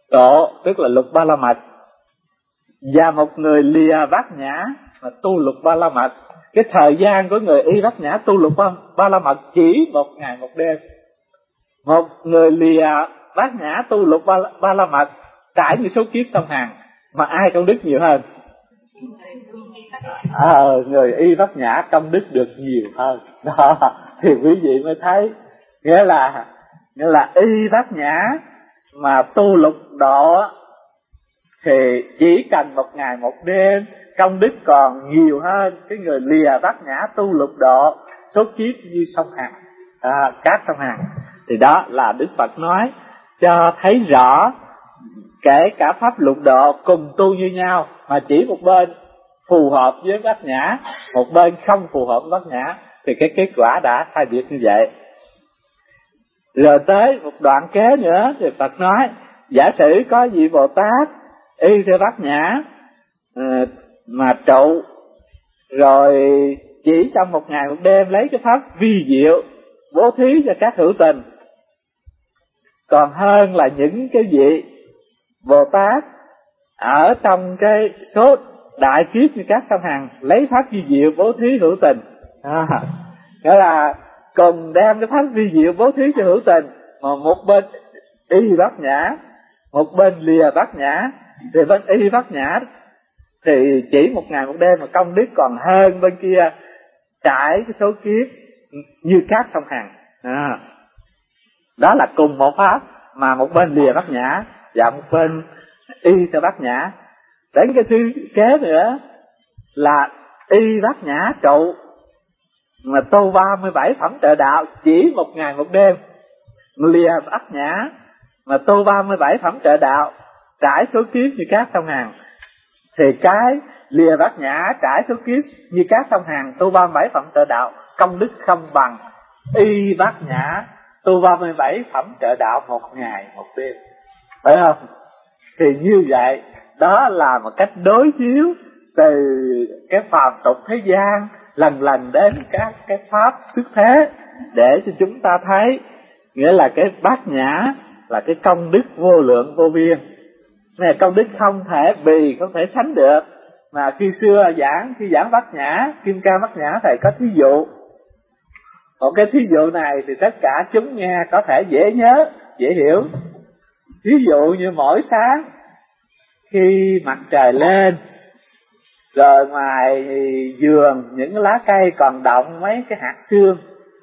độ tức là lục ba la mật, và một người lìa bát nhã mà tu lục ba la mật. Cái thời gian của người y bát nhã tu lục ba, ba la mật chỉ một ngày một đêm. Một người lìa bát nhã tu lục ba, ba la mật trải như số kiếp sông Hằng, mà ai công đức nhiều hơn? À, người y bát nhã công đức được nhiều hơn. Đó thì quý vị mới thấy, nghĩa là nghĩa là y bát nhã mà tu lục độ thì chỉ cần một ngày một đêm công đức còn nhiều hơn cái người lìa bát nhã tu lục độ số kiếp như sông Hằng, à, cát sông Hằng. Thì đó là Đức Phật nói cho thấy rõ kể cả pháp lục độ cùng tu như nhau, mà chỉ một bên phù hợp với bát nhã, một bên không phù hợp với bát nhã, thì cái kết quả đã sai biệt như vậy. Rồi tới một đoạn kế nữa thì Phật nói, giả sử có vị Bồ Tát y theo bát nhã mà trụ, rồi chỉ trong một ngày một đêm lấy cái pháp vi diệu bố thí cho các hữu tình, còn hơn là những cái vị Bồ Tát ở trong cái số đại kiếp như các sông Hằng lấy pháp vi diệu bố thí hữu tình. À, nghĩa là cùng đem cái pháp vi diệu bố thí cho hữu tình, mà một bên y bát nhã, một bên lìa bát nhã, thì bên y bát nhã thì chỉ một ngày một đêm mà công đức còn hơn bên kia trải cái số kiếp như cát sông Hằng. À, đó là cùng một pháp mà một bên lìa bát nhã và một bên y theo bát nhã. Đến cái thứ kế nữa là y bát nhã trụ mà tu ba mươi bảy phẩm trợ đạo chỉ một ngày một đêm, lìa bát nhã mà tu ba mươi bảy phẩm trợ đạo trải số kiếp như cát sông Hằng, thì cái lìa bát nhã trải số kiếp như cát sông Hằng tu ba mươi bảy phẩm trợ đạo công đức không bằng y bát nhã tu ba mươi bảy phẩm trợ đạo một ngày một đêm, phải không? Thì như vậy đó là một cách đối chiếu từ cái phàm tục thế gian lần lần đến các cái pháp xuất thế, để cho chúng ta thấy nghĩa là cái bát nhã là cái công đức vô lượng vô biên. Này, công đức không thể bì, không thể sánh được. Mà khi xưa giảng, khi giảng bát nhã, Kim Cang bát nhã, thầy có thí dụ. Một cái thí dụ này thì tất cả chúng nghe có thể dễ nhớ, dễ hiểu. Ví dụ như mỗi sáng khi mặt trời lên, rồi ngoài vườn những lá cây còn động mấy cái hạt sương,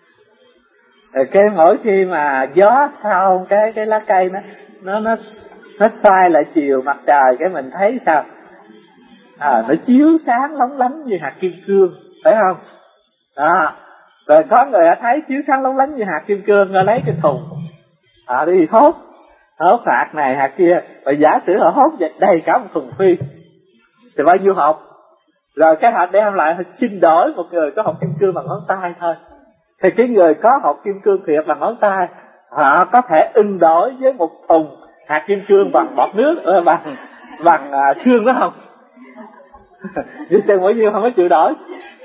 rồi cái mỗi khi mà gió sau cái cái lá cây nó nó nó nó xoay lại chiều mặt trời, cái mình thấy sao? À, nó chiếu sáng lóng lánh như hạt kim cương, phải không? Đó. Rồi có người đã thấy chiếu sáng lóng lánh như hạt kim cương, rồi lấy cái thùng họ đi hốt, hốt hạt này hạt kia, và giả sử họ hốt đầy cả một thùng phi thì bao nhiêu hộp? Rồi cái họ đem lại họ xin đổi một người có hộp kim cương bằng ngón tay thôi, thì cái người có hộp kim cương thiệt bằng ngón tay họ có thể ưng đổi với một thùng hạt kim cương bằng bọt nước, bằng bằng uh, xương đó không? Như xem mỗi nhiêu không có chịu đổi.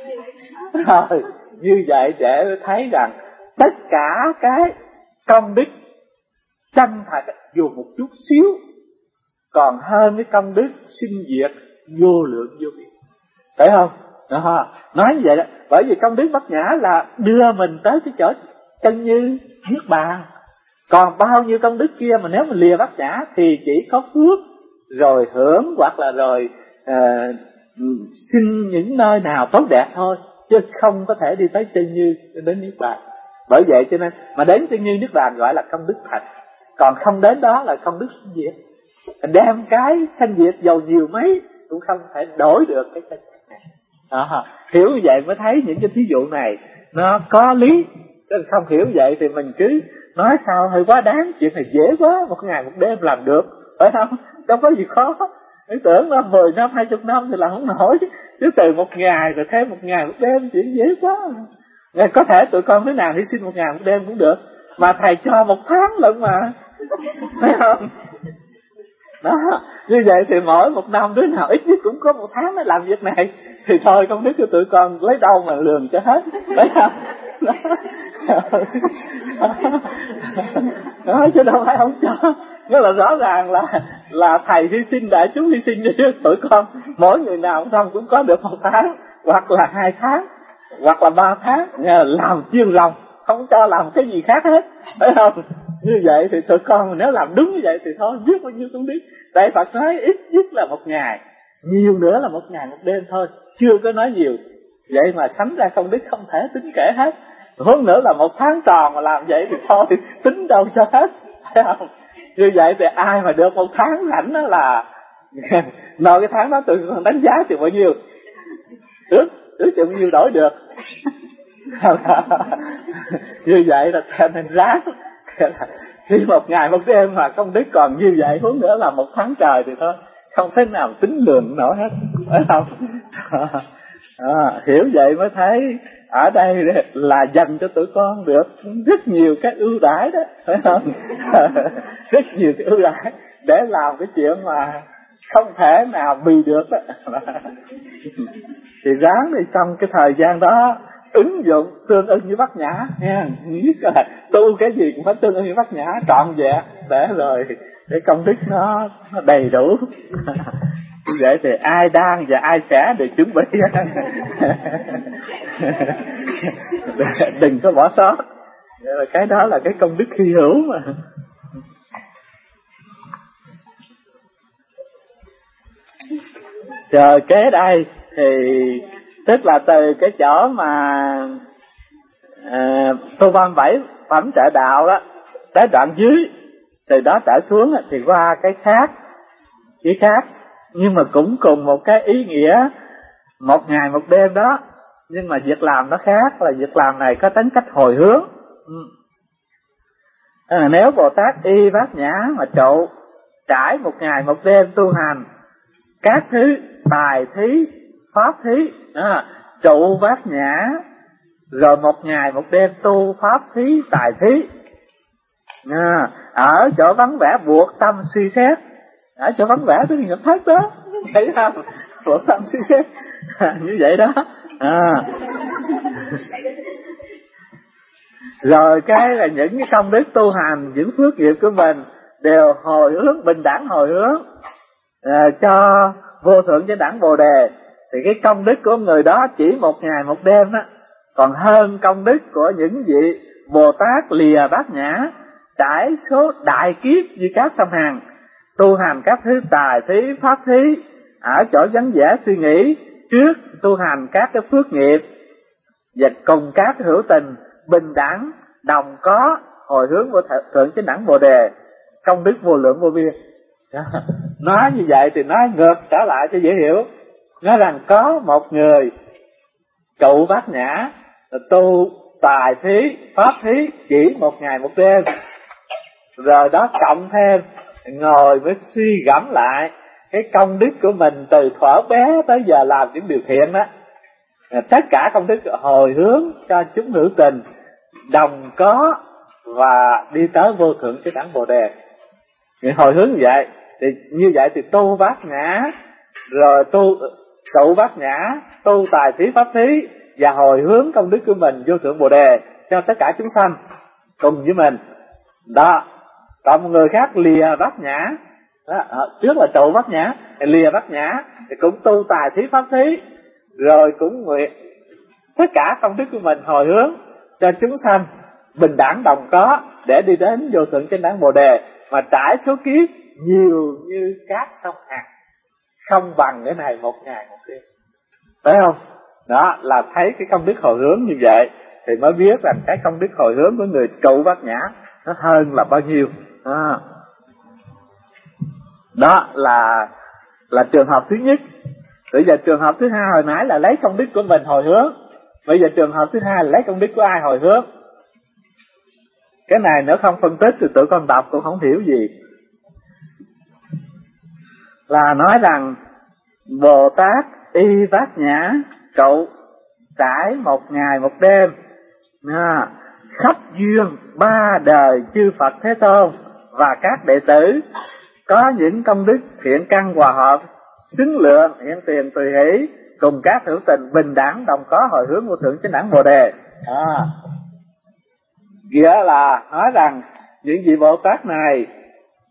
Rồi như vậy để thấy rằng tất cả cái công đức chân thật dù một chút xíu còn hơn cái công đức sinh diệt vô lượng vô biên, phải không? Đó, nói như vậy đó. Bởi vì công đức bát nhã là đưa mình tới cái chỗ chân như niết bàn. Còn bao nhiêu công đức kia mà nếu mình lìa bát nhã thì chỉ có phước rồi hưởng, hoặc là rồi uh, xin những nơi nào tốt đẹp thôi, chứ không có thể đi tới chân như đến niết bàn. Bởi vậy cho nên mà đến chân như niết bàn gọi là công đức thật, còn không đến đó là công đức sinh diệt. Đem cái sanh diệt giàu nhiều mấy cũng không thể đổi được cái sanh diệt này. Đó, hiểu như vậy mới thấy những cái thí dụ này nó có lý. Chứ không hiểu vậy thì mình cứ nói sao hơi quá đáng, chuyện này dễ quá, một ngày một đêm làm được, phải không? Đâu có gì khó. Mình tưởng nó mười năm, hai chục năm thì làm không nổi, chứ từ một ngày rồi thêm một ngày một đêm chuyện dễ quá. Có thể tụi con thế nào hy sinh một ngày một đêm cũng được, mà thầy cho một tháng lận mà, phải không? Đó, như vậy thì mỗi một năm đứa nào ít nhất cũng có một tháng để làm việc này, thì thôi không biết cho tụi con lấy đâu mà lường cho hết, phải không? Đó, đó chứ đâu phải không cho. Nghĩa là rõ ràng là là thầy hy sinh, đại chúng hy sinh cho tụi con, mỗi người nào xong cũng có được một tháng hoặc là hai tháng hoặc là ba tháng, làm chuyên lòng, không cho làm cái gì khác hết, phải không? Như vậy thì tụi con nếu làm đúng như vậy thì thôi, biết bao nhiêu cũng biết. Đại Phật nói ít nhất là một ngày, nhiều nữa là một ngày một đêm thôi, chưa có nói nhiều. Vậy mà sánh ra công đức không thể tính kể hết. Hơn nữa là một tháng tròn mà làm vậy thì thôi, tính đâu cho hết, phải không? Như vậy thì ai mà được một tháng rảnh đó là nói cái tháng đó tụi con đánh giá chừng bao nhiêu, ước ước chừng bao nhiêu đổi được. Như vậy là theo nên ráng. Khi một ngày một đêm mà công đức còn như vậy, huống nữa là một tháng trời thì thôi, không thể nào tính lường nổi hết, phải không? À, hiểu vậy mới thấy ở đây là dành cho tụi con được rất nhiều cái ưu đãi đó, phải không? Rất nhiều cái ưu đãi để làm cái chuyện mà không thể nào bì được đó. Thì ráng đi, trong cái thời gian đó ứng dụng tương ưng với Bát Nhã nha, nhất là tu cái gì cũng phải tương ưng với Bát Nhã trọn vẹn, để rồi cái công đức nó, nó đầy đủ. Vậy thì ai đang và ai sẽ được chuẩn bị. Đừng có bỏ sót. Cái đó là cái công đức hy hữu mà. Rồi kế đây thì tức là từ cái chỗ mà à, tu ba mươi bảy phẩm trợ đạo đó tới đoạn dưới, từ đó trở xuống thì qua cái khác, chỉ khác, nhưng mà cũng cùng một cái ý nghĩa một ngày một đêm đó, nhưng mà việc làm nó khác, là việc làm này có tính cách hồi hướng. À, nếu Bồ Tát y Bát Nhã mà trụ trải một ngày một đêm tu hành các thứ tài thí pháp thí, à, trụ Bát Nhã rồi một ngày một đêm tu pháp thí tài thí, à, ở chỗ vắng vẻ buộc tâm suy xét, ở chỗ vắng vẻ tôi nhập thất đó, thấy không? Buộc tâm suy xét à, như vậy đó. À. Rồi cái là những cái công đức tu hành, những phước nghiệp của mình đều hồi hướng, bình đẳng hồi hướng à, cho vô thượng chánh đẳng Bồ Đề. Thì cái công đức của người đó chỉ một ngày một đêm đó, còn hơn công đức của những vị Bồ Tát lìa Bát Nhã trải số đại kiếp như các sông Hằng, tu hành các thứ tài thí pháp thí, ở chỗ vắng vẻ suy nghĩ trước tu hành các cái phước nghiệp, và cùng các hữu tình bình đẳng đồng có hồi hướng của thượng chánh đẳng Bồ Đề, công đức vô lượng vô biên. Nói như vậy thì nói ngược trở lại cho dễ hiểu, nói rằng có một người trụ Bát Nhã tu tài thí pháp thí chỉ một ngày một đêm, rồi đó cộng thêm ngồi mới suy gẫm lại cái công đức của mình từ thuở bé tới giờ làm những điều thiện đó, tất cả công đức hồi hướng cho chúng hữu tình đồng có và đi tới vô thượng chánh đẳng Bồ Đề. Người hồi hướng như vậy thì như vậy thì tu Bát Nhã rồi tu trụ Bát Nhã, tu tài thí pháp thí và hồi hướng công đức của mình vô thượng Bồ Đề cho tất cả chúng sanh cùng với mình đó. Còn một người khác lìa Bát Nhã đó, trước là trụ Bát Nhã, lìa Bát Nhã thì cũng tu tài thí pháp thí, rồi cũng nguyện tất cả công đức của mình hồi hướng cho chúng sanh bình đẳng đồng có để đi đến vô thượng chánh đẳng Bồ Đề, mà trải số kiếp nhiều như các sông Hằng, không bằng cái này một ngày một đêm, phải không? Đó là thấy cái công đức hồi hướng như vậy thì mới biết rằng cái công đức hồi hướng của người trụ Bát Nhã nó hơn là bao nhiêu. Đó, đó là là trường hợp thứ nhất. Bây giờ trường hợp thứ hai, hồi nãy là lấy công đức của mình hồi hướng, bây giờ trường hợp thứ hai là lấy công đức của ai hồi hướng. Cái này nếu không phân tích thì tụi con đọc cũng không hiểu gì. Là nói rằng Bồ Tát y Bát Nhã trụ trải một ngày một đêm à, khắp duyên ba đời chư Phật Thế Tôn và các đệ tử, có những công đức thiện căn hòa hợp xứng lượng hiện tiền tùy hỷ, cùng các hữu tình bình đẳng đồng có hồi hướng vô thượng chánh đẳng Bồ Đề. À, nghĩa là nói rằng những vị Bồ Tát này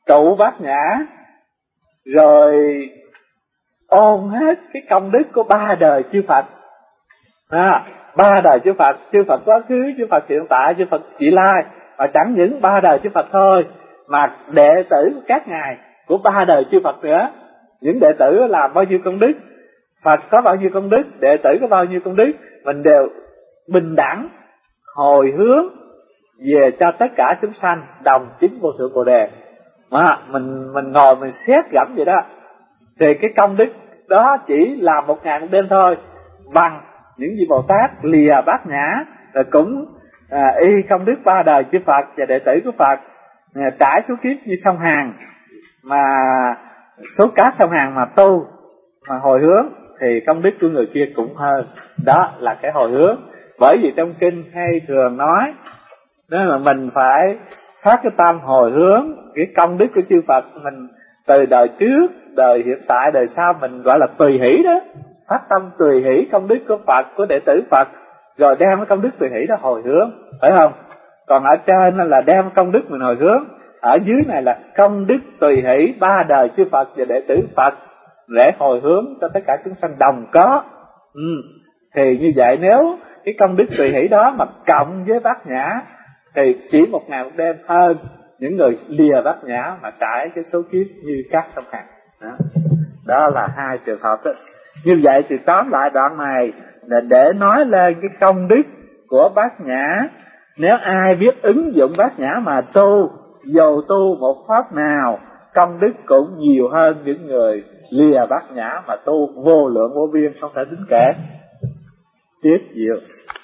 trụ bát nhã, rồi ôn hết cái công đức của ba đời chư Phật. À, ba đời chư Phật, chư Phật quá khứ, chư Phật hiện tại, chư Phật vị lai, và chẳng những ba đời chư Phật thôi, mà đệ tử của các ngài của ba đời chư Phật nữa. Những đệ tử làm bao nhiêu công đức, Phật có bao nhiêu công đức, đệ tử có bao nhiêu công đức, mình đều bình đẳng hồi hướng về cho tất cả chúng sanh đồng chứng vô thượng Bồ đề. Mà mình mình ngồi mình xét gẫm vậy đó, thì cái công đức đó chỉ là một ngày một đêm thôi, bằng những vị Bồ Tát lìa bát nhã rồi cũng à, y công đức ba đời chư Phật và đệ tử của Phật, à, trải số kiếp như sông Hàn, mà số cát sông Hàn mà tu mà hồi hướng thì công đức của người kia cũng hơn. Đó là cái hồi hướng. Bởi vì trong kinh hay thường nói đó là mình phải phát cái tâm hồi hướng cái công đức của chư Phật mình từ đời trước, đời hiện tại, đời sau, mình gọi là tùy hỷ đó, phát tâm tùy hỷ công đức của Phật, của đệ tử Phật, rồi đem cái công đức tùy hỷ đó hồi hướng, phải không? Còn ở trên là đem công đức mình hồi hướng, ở dưới này là công đức tùy hỷ ba đời chư Phật và đệ tử Phật để hồi hướng cho tất cả chúng sanh đồng có. Ừ. Thì như vậy nếu cái công đức tùy hỷ đó mà cộng với bát nhã thì chỉ một ngày một đêm hơn những người lìa bát nhã mà trải cái số kiếp như các sông Hàn. Đó. Đó là hai trường hợp đó. Như vậy thì tóm lại đoạn này là để nói lên cái công đức của bát nhã. Nếu ai biết ứng dụng bát nhã mà tu, dù tu một pháp nào, công đức cũng nhiều hơn những người lìa bát nhã mà tu vô lượng vô biên không thể tính kể. Tiếp diệu.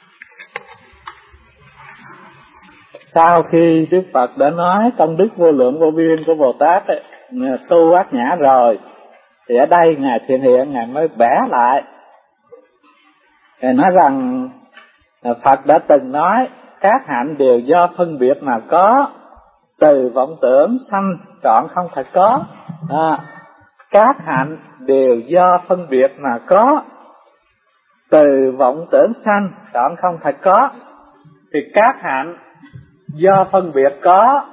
Sau khi Đức Phật đã nói công đức vô lượng vô biên của Bồ Tát ấy, tu bát nhã rồi, thì ở đây Ngài Thiện Hiện Ngài mới bẻ lại. Ngài nói rằng Phật đã từng nói các hạnh đều do phân biệt mà có, từ vọng tưởng sanh trọn không thật có. À, các hạnh đều do phân biệt mà có, từ vọng tưởng sanh trọn không thật có. Thì các hạnh do phân biệt có,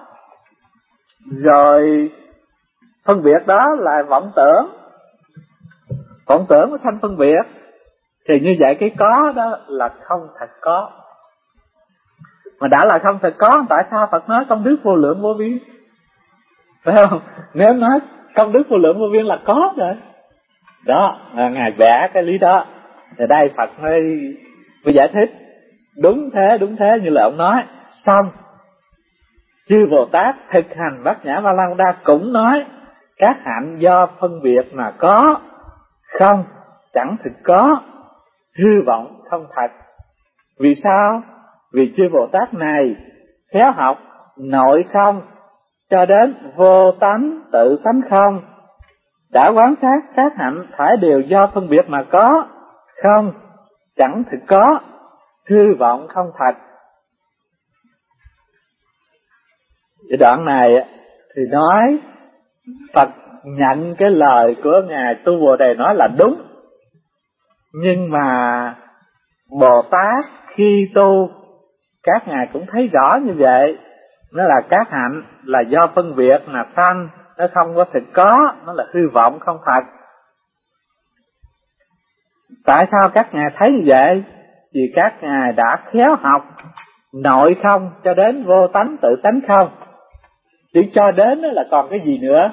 rồi phân biệt đó là vọng tưởng, vọng tưởng nó sanh phân biệt, thì như vậy cái có đó là không thật có. Mà đã là không thật có, tại sao Phật nói công đức vô lượng vô biên? Phải không? Nếu nói công đức vô lượng vô biên là có rồi. Đó, là Ngài vẽ cái lý đó. Thì đây Phật mới, mới giải thích. Đúng thế, đúng thế như là ông nói. Xong, chư Bồ Tát thực hành bát nhã ba la mật đa cũng nói các hạnh do phân biệt mà có, không, chẳng thực có, hư vọng không thật. Vì sao? Vì chư Bồ Tát này khéo học nội không cho đến vô tánh tự tánh không, đã quán sát các hạnh phải đều do phân biệt mà có, không, chẳng thực có, hư vọng không thật. Cái đoạn này thì nói Phật nhận cái lời của Ngài Tu Bồ Đề nói là đúng, nhưng mà Bồ Tát khi tu các ngài cũng thấy rõ như vậy. Nó là các hạnh là do phân biệt mà sanh, nó không có thực có, nó là hư vọng không thật. Tại sao các ngài thấy như vậy? Vì các ngài đã khéo học nội không cho đến vô tánh tự tánh không. Chỉ cho đến là còn cái gì nữa?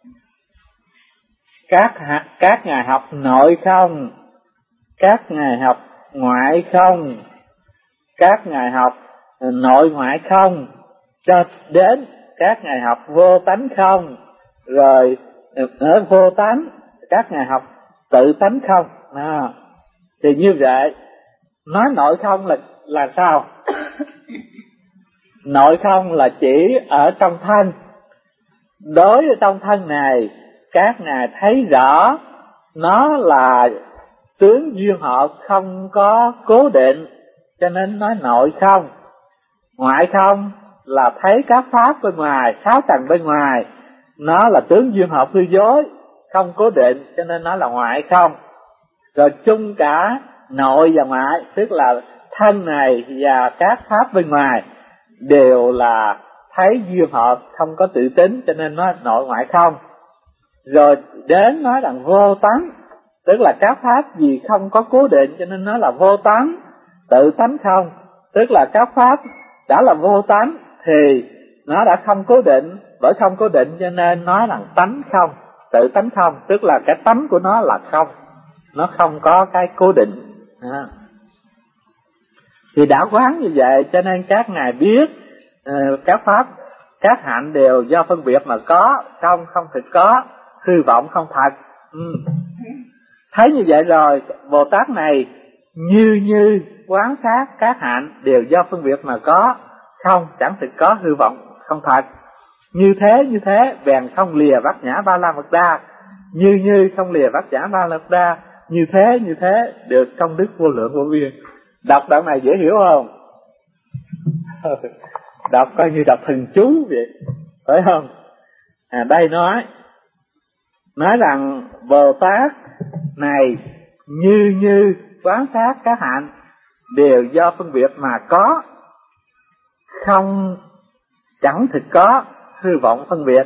Các, các ngài học nội không, các ngài học ngoại không, các ngài học nội ngoại không, cho đến các ngài học vô tánh không, rồi ở vô tánh các ngài học tự tánh không. À, thì như vậy nói nội không là là sao? Nội không là chỉ ở trong thân. Đối với trong thân này các ngài thấy rõ nó là tướng duyên họ không có cố định, cho nên nói nội không. Ngoại không là thấy các pháp bên ngoài, sáu tầng bên ngoài, nó là tướng duyên hợp hư dối, không cố định, cho nên nó là ngoại không. Rồi chung cả nội và ngoại, tức là thân này và các pháp bên ngoài đều là thấy duyên hợp, không có tự tính, cho nên nó nội ngoại không. Rồi đến nói rằng vô tánh, tức là các pháp gì không có cố định, cho nên nó là vô tánh. Tự tánh không, tức là các pháp đã là vô tánh thì nó đã không cố định, bởi không cố định cho nên nói là tánh không, tự tánh không, tức là cái tánh của nó là không, nó không có cái cố định. À. Thì đã quán như vậy cho nên các ngài biết uh, các pháp, các hạnh đều do phân biệt mà có, không không thực có, hư vọng không thật. Ừ. Thấy như vậy rồi, Bồ Tát này như như quán sát các hạnh đều do phân biệt mà có, không chẳng thực có, hư vọng không thật. Như thế như thế bèn không lìa bát nhã ba la mật đa, như như không lìa bát nhã ba la mật đa, như thế như thế được công đức vô lượng vô biên. Đọc đoạn này dễ hiểu không? Đọc coi như đọc thần chú vậy, phải không? À, đây nói nói rằng Bồ Tát này như như quán sát các hạnh đều do phân biệt mà có, không chẳng thực có, hư vọng phân biệt.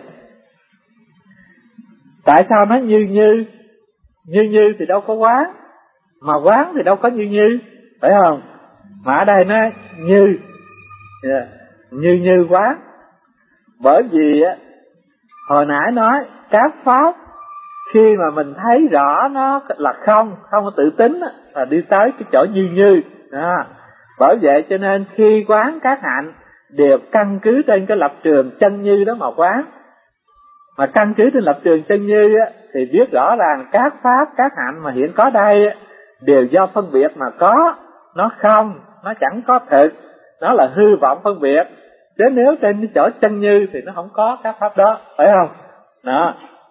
Tại sao nói như như? Như như thì đâu có quán, mà quán thì đâu có như như, phải không? Mà ở đây nó như yeah, như như quán. Bởi vì á, hồi nãy nói các pháp khi mà mình thấy rõ nó là không, không có tự tính á, là đi tới cái chỗ như như. À, bởi vậy cho nên khi quán các hạnh đều căn cứ trên cái lập trường chân như đó mà quán. Mà căn cứ trên lập trường chân như á, thì biết rõ ràng các pháp, các hạnh mà hiện có đây á, đều do phân biệt mà có, nó không, nó chẳng có thực, nó là hư vọng phân biệt. Chứ nếu trên cái chỗ chân như thì nó không có các pháp đó, phải không? Đó.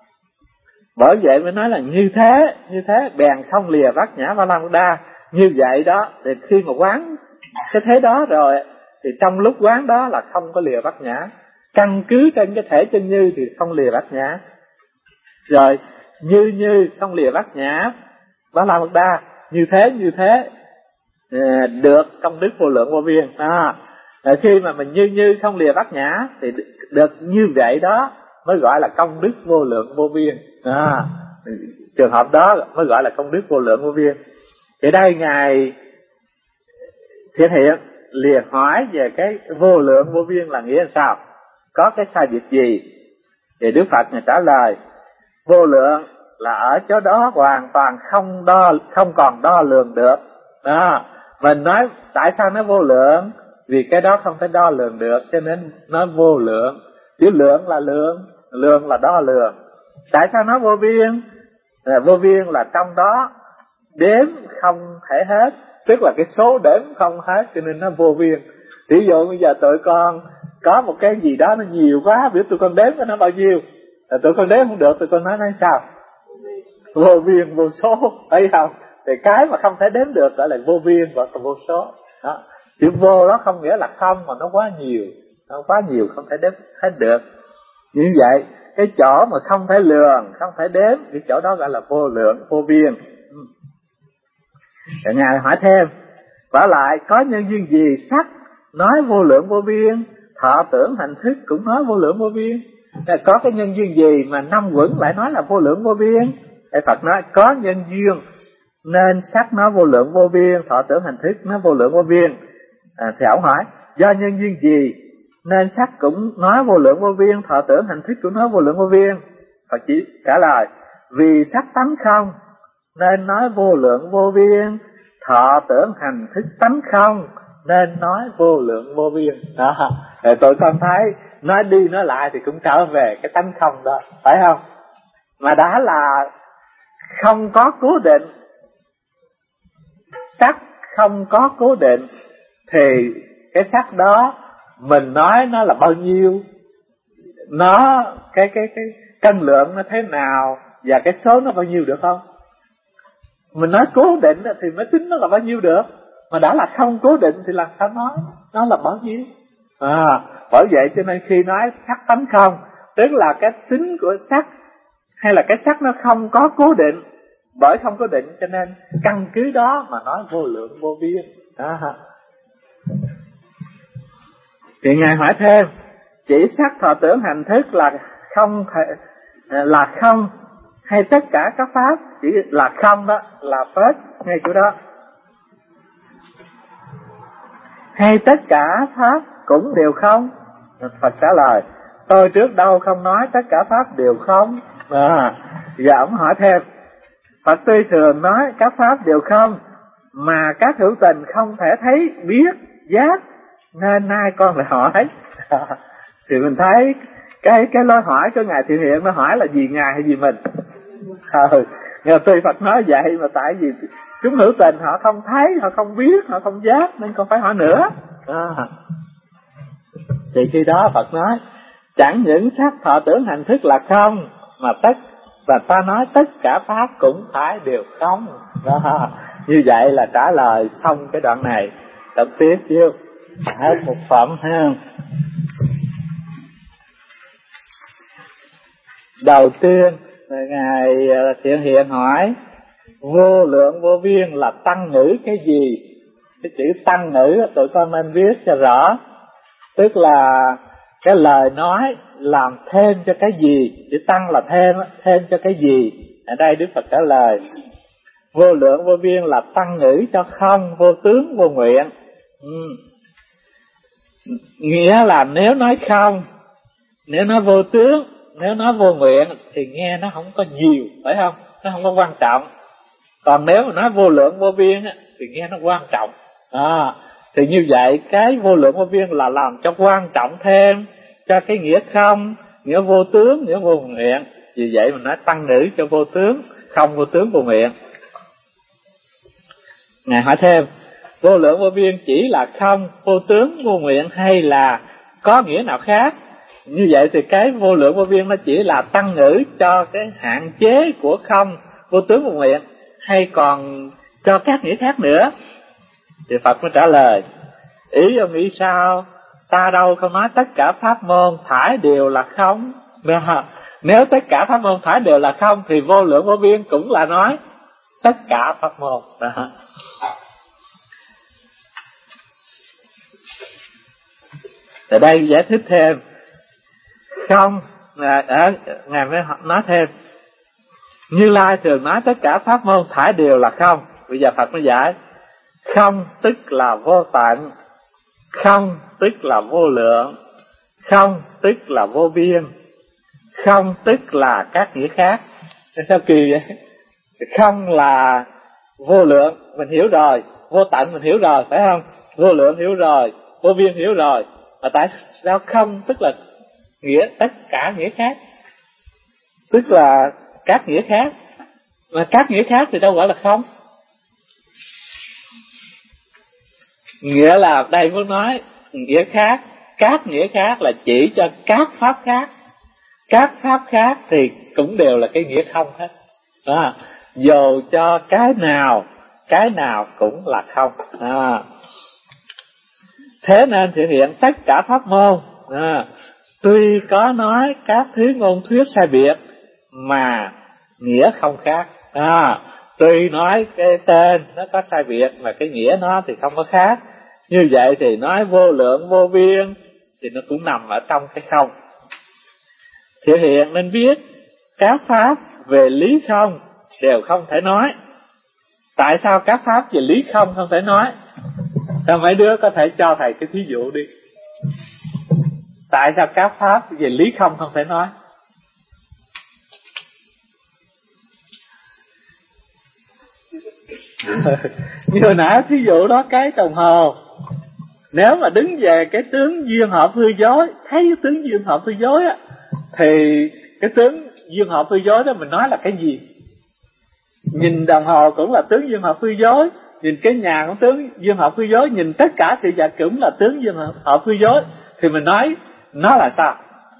Bởi vậy mới nói là như thế, như thế bèn không lìa bát nhã ba la mật đa. Như vậy đó, thì khi mà quán cái thế đó rồi, thì trong lúc quán đó là không có lìa bát nhã. Căn cứ trên cái thể chân như thì không lìa bát nhã. Rồi như như không lìa bát nhã ba la mật đa, như thế như thế được công đức vô lượng vô biên. À, khi mà mình như như không lìa bát nhã thì được như vậy đó mới gọi là công đức vô lượng vô biên. À, trường hợp đó mới gọi là công đức vô lượng vô biên. Thì đây ngài Thiện Hiện liền hỏi về cái vô lượng vô biên là nghĩa là sao, có cái sai biệt gì? Thì Đức Phật ngài trả lời vô lượng là ở chỗ đó hoàn toàn không đo, không còn đo lường được. Đó, mình nói tại sao nó vô lượng? Vì cái đó không thể đo lường được cho nên nó vô lượng. Chữ lượng là lượng, lượng là đo lường. Tại sao nó vô biên? À, vô biên là trong đó đếm không thể hết, tức là cái số đếm không hết cho nên nó vô biên. Ví dụ bây giờ tụi con có một cái gì đó nó nhiều quá, biết tụi con đếm nó bao nhiêu, à, tụi con đếm không được, tụi con nói nói sao? Vô biên vô số, thấy không? Thì cái mà không thể đếm được gọi là vô biên và vô số. Đó. Chữ vô đó không nghĩa là không, mà nó quá nhiều, nó quá nhiều không thể đếm hết được. Như vậy cái chỗ mà không thể lường, không thể đếm, cái chỗ đó gọi là vô lượng vô biên. Rồi ngài hỏi thêm, vả lại có nhân duyên gì sắc nói vô lượng vô biên, thọ tưởng hành thức cũng nói vô lượng vô biên? Có cái nhân duyên gì mà năm quẩn lại nói là vô lượng vô biên? Thầy Phật nói có nhân duyên nên sắc nói vô lượng vô biên, thọ tưởng hành thức nói vô lượng vô biên. À, thì ông hỏi do nhân duyên gì nên sắc cũng nói vô lượng vô biên, thọ tưởng hành thức cũng nói vô lượng vô biên? Phật chỉ trả lời vì sắc tánh không nên nói vô lượng vô biên, thọ tưởng hành thức tánh không nên nói vô lượng vô biên. Đó, rồi tụi con thấy nói đi nói lại thì cũng trở về cái tánh không đó, phải không? Mà đã là không có cố định, sắc không có cố định, thì cái sắc đó mình nói nó là bao nhiêu, nó cái cái cái cân lượng nó thế nào và cái số nó bao nhiêu được không? Mình nói cố định thì mới tính nó là bao nhiêu được, mà đã là không cố định thì làm sao nói nó là bao nhiêu? À, bởi vậy cho nên khi nói sắc tánh không, tức là cái tính của sắc hay là cái sắc nó không có cố định, bởi không cố định cho nên căn cứ đó mà nói vô lượng vô biên. Đó. Thì ngài hỏi thêm chỉ sắc thọ tưởng hành thức là không thể, là không, hay tất cả các pháp chỉ là không đó, là phết ngay chỗ đó. Hay tất cả pháp cũng đều không? Phật trả lời, tôi trước đâu không nói tất cả pháp đều không. À, giờ ông hỏi thêm, Phật tuy thường nói các pháp đều không, mà các hữu tình không thể thấy, biết, giác, nên nay con lại hỏi. À, thì mình thấy cái cái lối hỏi của Ngài Thiện Hiện nó hỏi là gì Ngài hay gì mình? Ừ, nhưng tuy Phật nói vậy mà tại vì chúng hữu tình họ không thấy, họ không biết, họ không giác, nên con phải hỏi nữa. À, thì khi đó Phật nói chẳng những sắc thọ tưởng hành thức là không, mà tất và ta nói tất cả pháp cũng phải đều không. Đó. Như vậy là trả lời xong cái đoạn này. Đọc tiếp chưa? Hết một phẩm ha. Đầu tiên Ngài Thiện Hiện hỏi vô lượng vô biên là tăng ngữ cái gì? Cái chữ tăng ngữ tụi con nên viết cho rõ. Tức là cái lời nói làm thêm cho cái gì? Chữ tăng là thêm, thêm cho cái gì? Ở đây Đức Phật trả lời vô lượng vô biên là tăng ngữ cho không, vô tướng vô nguyện. ừ. Nghĩa là nếu nói không, nếu nói vô tướng, nếu nói vô nguyện thì nghe nó không có nhiều, phải không? Nó không có quan trọng. Còn nếu mà nói vô lượng vô biên thì nghe nó quan trọng. À, thì như vậy cái vô lượng vô biên là làm cho quan trọng thêm cho cái nghĩa không, nghĩa vô tướng, nghĩa vô nguyện. Vì vậy mình nói tăng ngữ cho vô tướng, không vô tướng vô nguyện. Ngài hỏi thêm vô lượng vô biên chỉ là không, vô tướng vô nguyện hay là có nghĩa nào khác? Như vậy thì cái vô lượng vô biên nó chỉ là tăng ngữ cho cái hạn chế của không, vô tướng vô nguyện, hay còn cho các nghĩa khác nữa? Thì Phật mới trả lời ý ông nghĩ sao? Ta đâu không nói tất cả pháp môn thải đều là không. Nếu tất cả pháp môn thải đều là không thì vô lượng vô biên cũng là nói tất cả pháp môn. Đó. Ở đây giải thích thêm không, ở Ngài mới nói thêm Như Lai thường nói tất cả pháp môn thải đều là không. Bây giờ Phật mới giải không tức là vô tận, không tức là vô lượng, không tức là vô biên, không tức là các nghĩa khác. Sao kỳ vậy? Không là vô lượng mình hiểu rồi, vô tận mình hiểu rồi, phải không? Vô lượng hiểu rồi, vô biên hiểu rồi, mà tại sao không tức là nghĩa tất cả nghĩa khác, tức là các nghĩa khác? Mà các nghĩa khác thì đâu gọi là không. Nghĩa là đây muốn nói nghĩa khác, các nghĩa khác là chỉ cho các pháp khác. Các pháp khác thì cũng đều là cái nghĩa không hết. À, dù cho cái nào, cái nào cũng là không. À, thế nên thể hiện tất cả pháp môn à, tuy có nói các thứ ngôn thuyết sai biệt mà nghĩa không khác. À, tuy nói cái tên nó có sai biệt mà cái nghĩa nó thì không có khác. Như vậy thì nói vô lượng vô biên thì nó cũng nằm ở trong cái không. Thể hiện nên biết các pháp về lý không đều không thể nói. Tại sao các pháp về lý không không thể nói? Sao mấy đứa có thể cho thầy cái thí dụ đi. Tại sao các pháp về lý không không thể nói? Như hồi nãy thí dụ đó, cái đồng hồ, nếu mà đứng về cái tướng duyên hợp hư dối, thấy cái tướng duyên hợp hư dối á, thì cái tướng duyên hợp hư dối đó mình nói là cái gì? Nhìn đồng hồ cũng là tướng duyên hợp hư dối, nhìn cái nhà cũng tướng duyên hợp hư dối, nhìn tất cả sự vật cũng là tướng duyên hợp hư dối, thì mình nói nó là sao?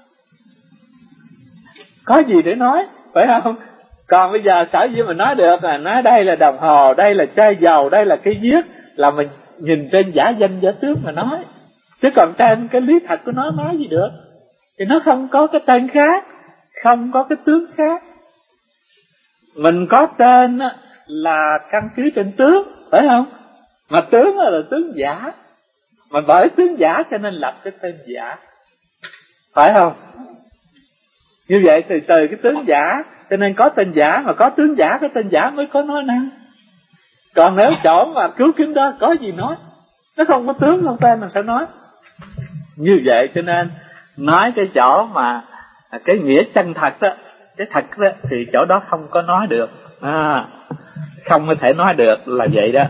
Có gì để nói, phải không? Còn bây giờ sở dĩ mình nói được là nói đây là đồng hồ, đây là chai dầu, đây là cái viết, là mình nhìn trên giả danh giả tướng mà nói. Chứ còn trên cái lý thật của nó nói gì được? Thì nó không có cái tên khác, không có cái tướng khác. Mình có tên là căn cứ trên tướng, phải không? Mà tướng là tướng giả, mà bởi tướng giả cho nên lập cái tên giả. phải không? Như vậy thì từ cái tướng giả, cho nên có tên giả, mà có tướng giả, cái tên giả mới có nói năng. Còn nếu chỗ mà cứu kính đó có gì nói, nó không có tướng không tên mình sẽ nói. Như vậy cho nên nói cái chỗ mà cái nghĩa chân thật đó, cái thật đó, thì chỗ đó không có nói được, à, không có thể nói được là vậy đó.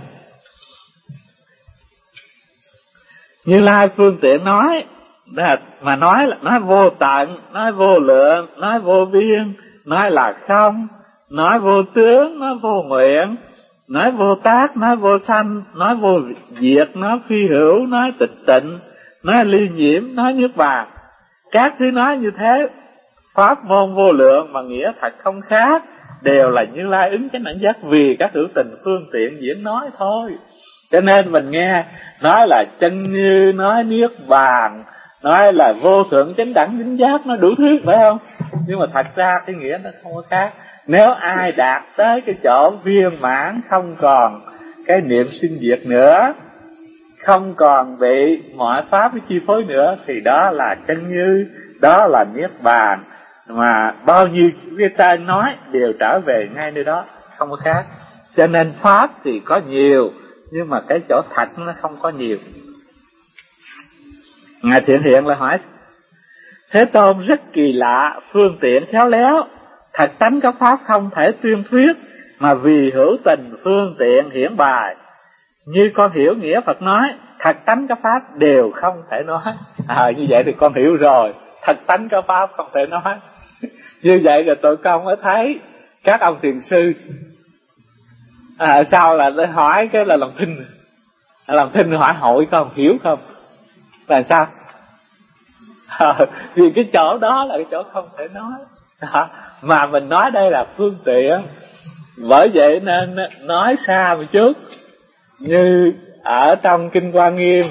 Như Lai phương tiện nói mà nói là nói vô tận, nói vô lượng, nói vô biên, nói là không, nói vô tướng, nói vô nguyện, nói vô tác, nói vô sanh, nói vô diệt, nói phi hữu, nói tịch tịnh, nói ly nhiễm, nói niết bàn. Các thứ nói như thế, pháp môn vô lượng mà nghĩa thật không khác, đều là Như Lai ứng chánh đẳng giác vì các hữu tình phương tiện diễn nói thôi. Cho nên mình nghe nói là chân như, nói niết bàn, nói là vô thượng chánh đẳng chánh giác, nó đủ thứ phải không? Nhưng mà thật ra cái nghĩa nó không có khác. Nếu ai đạt tới cái chỗ viên mãn, không còn cái niệm sinh diệt nữa, không còn bị mọi pháp với chi phối nữa, thì đó là chân như, đó là niết bàn, mà bao nhiêu cái trên nói đều trở về ngay nơi đó, không có khác. Cho nên pháp thì có nhiều, nhưng mà cái chỗ thật nó không có nhiều. Ngài Thiện Hiện là hỏi: Thế Tôn rất kỳ lạ, phương tiện khéo léo, thật tánh các pháp không thể tuyên thuyết, mà vì hữu tình phương tiện hiển bài. Như con hiểu nghĩa Phật nói, thật tánh các pháp đều không thể nói. À, như vậy thì con hiểu rồi, thật tánh các pháp không thể nói. Như vậy rồi tụi con mới thấy các ông thiền sư à, sao là hỏi cái là lòng thinh, lòng thinh hỏi hội con hiểu không, là sao? À, vì cái chỗ đó là cái chỗ không thể nói, à, mà mình nói đây là phương tiện, bởi vậy nên nói xa một chút. Như ở trong Kinh Hoa Nghiêm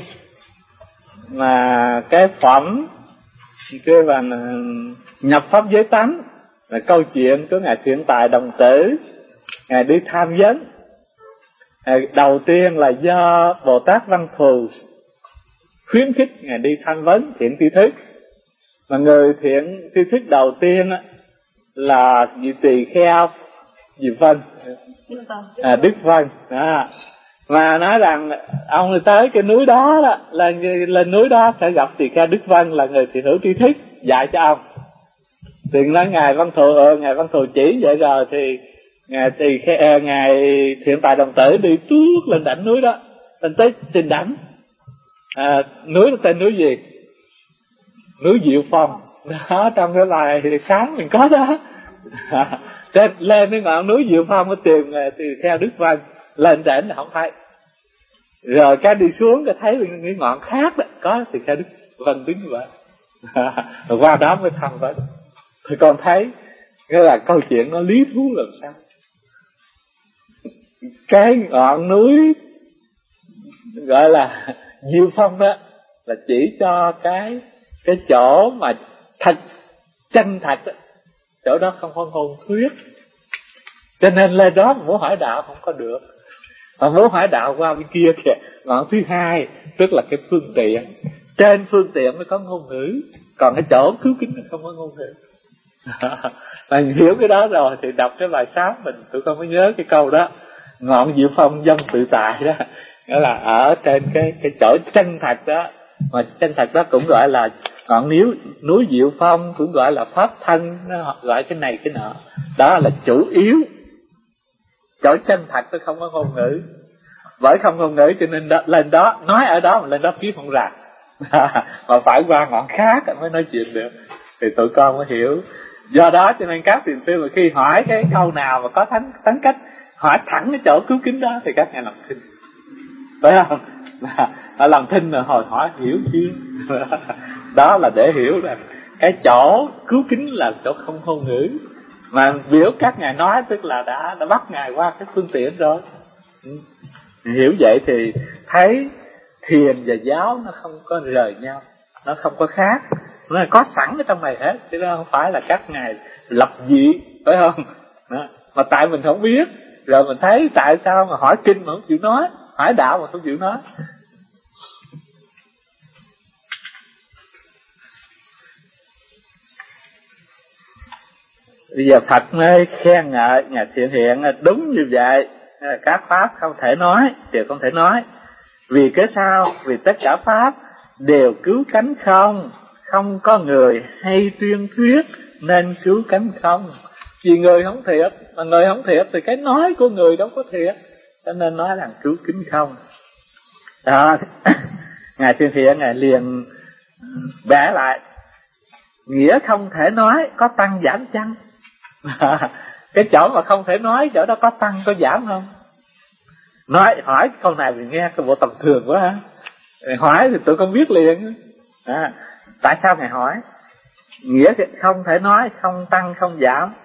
mà cái phẩm kêu là nhập pháp giới tánh, là câu chuyện của Ngài Thiện Tài Đồng Tử. Ngài đi tham vấn, đầu tiên là do Bồ Tát Văn Thù khuyến khích Ngài đi tham vấn thiện tri thức. Mà người thiện tri thức đầu tiên là vị tỳ kheo Diệp Vân, à, Đức Vân đó. Mà nói rằng ông tới cái núi đó, đó là lên núi đó sẽ gặp tỳ kheo Đức Vân là người thiện hữu tri thức dạy cho ông. Thì nói Ngài Văn Thù, ừ, Ngài Văn Thù chỉ vậy rồi thì Ngài tỳ kheo, Ngài Thiện Tài Đồng Tử đi tuốt lên đỉnh núi đó, lên tới trên đỉnh. À, núi đó tên núi gì? Núi Diệu Phong. Đó, trong cái bài sáng mình có đó. À, trên lên cái ngọn núi Diệu Phong mới tìm tỳ kheo Đức Vân, lên đỉnh là không thấy. Rồi cái đi xuống cái thấy cái ngọn khác đó có tỳ kheo Đức Vân đứng như vậy. À, rồi qua đó mới thăm vấn. Thì con thấy cái là câu chuyện nó lý thú làm sao. Cái ngọn núi gọi là Diệu Phong đó là chỉ cho cái cái chỗ mà thật chân thật đó, chỗ đó không có ngôn thuyết. Cho nên lên đó muốn hỏi đạo không có được, mà muốn hỏi đạo qua bên kia kìa, ngọn thứ hai tức là cái phương tiện. Trên phương tiện mới có ngôn ngữ, còn cái chỗ cứu kính không có ngôn ngữ. Mà hiểu cái đó rồi thì đọc cái bài sáng mình tụi con mới nhớ cái câu đó, ngọn Diệu Phong dân tự tại đó, nghĩa là ở trên cái cái chỗ chân thật đó. Mà chân thật đó cũng gọi là ngọn núi núi Diệu Phong, cũng gọi là pháp thân, nó gọi cái này cái nọ. Đó là chủ yếu. Chỗ chân thật nó không có ngôn ngữ, bởi không ngôn ngữ cho nên đó, lên đó nói ở đó mà lên đó kiếp không ra. Mà phải qua ngọn khác mới nói chuyện được, thì tụi con mới hiểu. Do đó cho nên các thiền sư mà khi hỏi cái câu nào mà có thánh thánh cách, hỏi thẳng cái chỗ cứu kính đó thì các ngài làm thinh, phải không? Là làm thinh là hồi hỏi hiểu chưa. Đó là để hiểu là cái chỗ cứu kính là chỗ không ngôn ngữ, mà biểu các ngài nói tức là đã đã bắt ngài qua cái phương tiện rồi. Hiểu vậy thì thấy thiền và giáo nó không có rời nhau, nó không có khác, nó là có sẵn ở trong này hết, chứ nó không phải là các ngài lập dị, phải không? Đó. Mà tại mình không biết, rồi mình thấy tại sao mà hỏi kinh mà không chịu nói, hỏi đạo mà không chịu nói. Bây giờ Phật mới khen ngợi Ngài Thiện Hiện đúng như vậy. Các pháp không thể nói, đều không thể nói. Vì cái sao? Vì tất cả pháp đều cứu cánh không, không có người hay tuyên thuyết nên cứu cánh không. Vì người không thiệt, mà người không thiệt thì cái nói của người đâu có thiệt, cho nên nói rằng cứu cánh không. Đó, Ngài Thiện Hiện Ngài liền bẻ lại, nghĩa không thể nói có tăng giảm chăng? Cái chỗ mà không thể nói, chỗ đó có tăng có giảm không? Nói hỏi câu này mình nghe cái bộ tầm thường quá ha. Hỏi thì tôi không biết liền. À, tại sao Ngài hỏi? Nghĩa thì không thể nói, không tăng không giảm.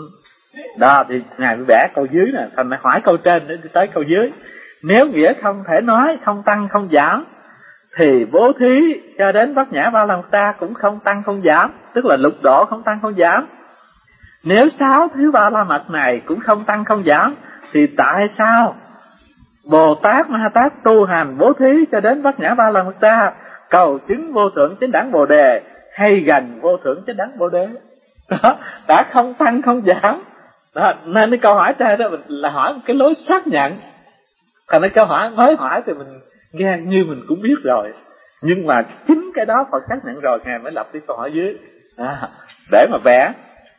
Đó thì Ngài mới bẻ câu dưới nè, thành hỏi câu trên để tới câu dưới. Nếu nghĩa không thể nói, không tăng không giảm, thì bố thí cho đến Bát Nhã Ba La Mật Đa cũng không tăng không giảm, tức là lục độ không tăng không giảm. Nếu sáu thứ ba la mật này cũng không tăng không giảm, thì tại sao Bồ Tát Ma Tát tu hành bố thí cho đến Bát Nhã Ba La Mật Đa, cầu chứng vô thượng chánh đẳng Bồ Đề hay gần vô thượng chánh đẳng Bồ Đề? Đó, đã không tăng không giảm. Đó, nên cái câu hỏi trên đó mình là hỏi một cái lối xác nhận. Còn cái câu hỏi mới hỏi thì mình nghe như mình cũng biết rồi, nhưng mà chính cái đó Phật xác nhận rồi, Ngài mới lập cái câu hỏi dưới à, để mà vẽ.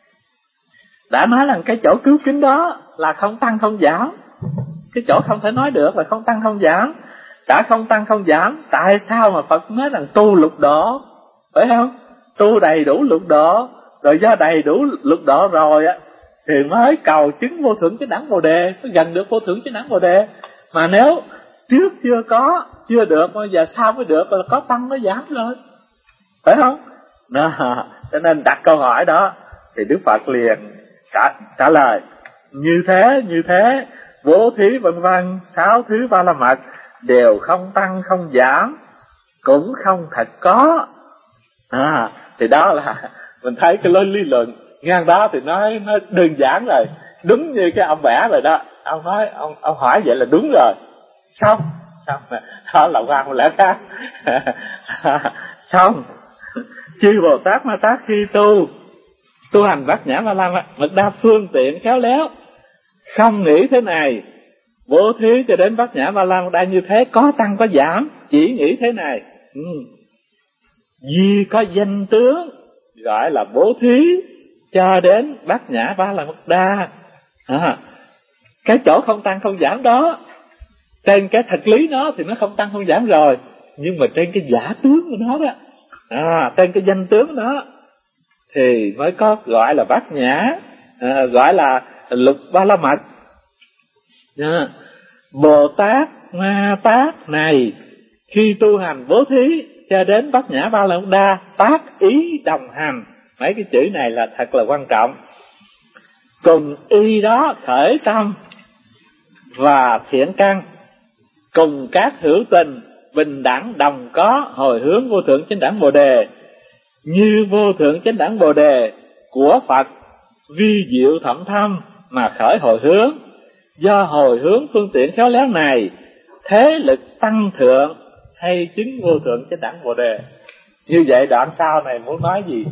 Đã nói rằng cái chỗ cứu kính đó là không tăng không giảm, cái chỗ không thể nói được là không tăng không giảm. Đã không tăng không giảm, tại sao mà Phật nói rằng tu lục độ, phải không? Tu đầy đủ lục độ, rồi do đầy đủ lục độ rồi á thì mới cầu chứng vô thượng chánh đẳng Bồ Đề, mới gần được vô thượng chánh đẳng Bồ Đề. Mà nếu trước chưa có, chưa được, bây giờ sao mới được, là có tăng mới giảm rồi, phải không? Đó, cho nên đặt câu hỏi đó thì Đức Phật liền trả, trả lời như thế, như thế, bố thí vân vân, sáu thứ ba la mật đều không tăng không giảm, cũng không thật có. À, thì đó là mình thấy cái lối lý luận ngang đó thì nói nó đơn giản rồi, đúng như cái ông vẽ rồi đó. Ông nói, ông ông hỏi vậy là đúng rồi. Xong, xong đó là qua một lẽ khác. Xong, chư Bồ Tát Ma Tát khi tu tu hành Bát Nhã Ba La Mật Đa phương tiện khéo léo, không nghĩ thế này, bố thí cho đến Bát Nhã Ba La Mật Đa như thế có tăng có giảm, chỉ nghĩ thế này. Ừ. Vì có danh tướng gọi là bố thí cho đến Bát Nhã Ba La Mật Đa. À, cái chỗ không tăng không giảm đó, trên cái thật lý nó thì nó không tăng không giảm rồi, nhưng mà trên cái giả tướng của nó đó, à, trên cái danh tướng đó thì mới có gọi là Bát Nhã, à, gọi là lục ba la mật. À, Bồ Tát Ma Tát này khi tu hành bố thí cho đến Bát Nhã Ba La Mật Đa, tác ý đồng hành. Mấy cái chữ này là thật là quan trọng. Cùng y đó khởi tâm và thiện căn, cùng các hữu tình bình đẳng đồng có hồi hướng vô thượng chánh đẳng Bồ Đề, như vô thượng chánh đẳng Bồ Đề của Phật vi diệu thậm thâm mà khởi hồi hướng. Do hồi hướng phương tiện khéo léo này, thế lực tăng thượng hay chứng vô thượng chánh đẳng Bồ Đề. Như vậy đoạn sau này muốn nói gì?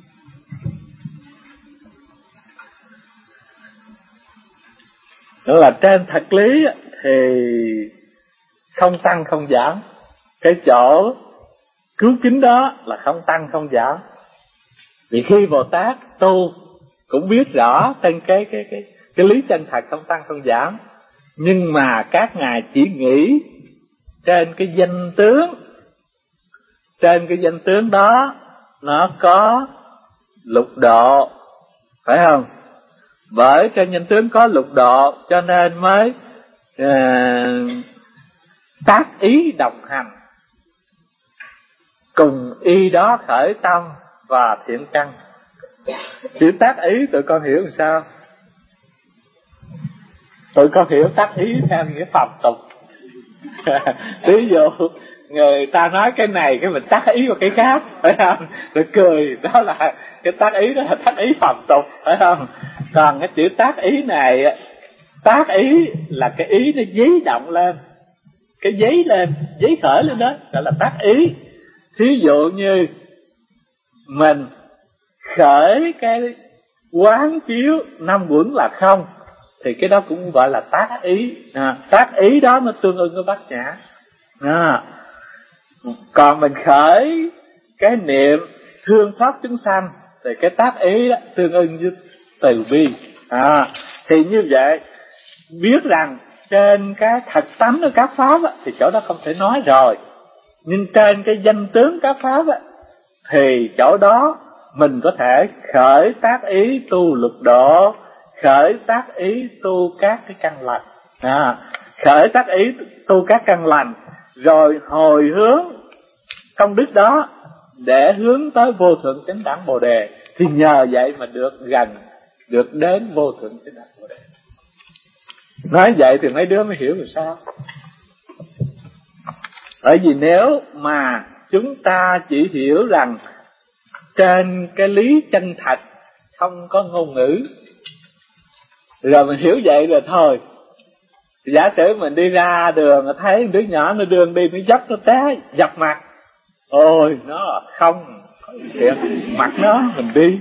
Đó là trên thật lý thì không tăng không giảm, cái chỗ cứu kính đó là không tăng không giảm. Vì khi Bồ Tát tu cũng biết rõ trên cái cái cái cái lý chân thật không tăng không giảm, nhưng mà các ngài chỉ nghĩ trên cái danh tướng, trên cái danh tướng đó nó có lục độ, phải không? Bởi trên danh tướng có lục độ cho nên mới uh, tác ý đồng hành, cùng y đó khởi tâm và thiện căn. Chữ tác ý tụi con hiểu làm sao? Tụi con hiểu tác ý theo nghĩa phàm tục. Ví dụ người ta nói cái này cái mình tác ý vào cái khác, phải không? Rồi cười, đó là cái tác ý, đó là tác ý phàm tục, phải không? Còn cái chữ tác ý này, tác ý là cái ý nó dấy động lên, cái giấy lên, giấy khởi lên đó, gọi là tác ý. Thí dụ như mình khởi cái quán chiếu năm uẩn là không, thì cái đó cũng gọi là tác ý. À, tác ý đó nó tương ưng với bát nhã. À, còn mình khởi cái niệm thương xót chúng sanh thì cái tác ý đó tương ưng với từ bi. À, thì như vậy biết rằng trên cái thật tánh của các pháp á, thì chỗ đó không thể nói rồi, nhưng trên cái danh tướng các pháp á, thì chỗ đó mình có thể khởi tác ý tu lục độ, khởi tác ý tu các cái căn lành. À, khởi tác ý tu các căn lành rồi hồi hướng công đức đó để hướng tới vô thượng chánh đẳng Bồ Đề, thì nhờ vậy mà được gần, được đến vô thượng chánh đẳng Bồ Đề. Nói vậy thì mấy đứa mới hiểu làm sao. Bởi vì nếu mà chúng ta chỉ hiểu rằng trên cái lý chân thật không có ngôn ngữ, rồi mình hiểu vậy rồi thôi. Giả sử mình đi ra đường thấy đứa nhỏ nó đường đi, nó dấp nó té dập mặt, ôi nó không thiệt mặt nó mình đi.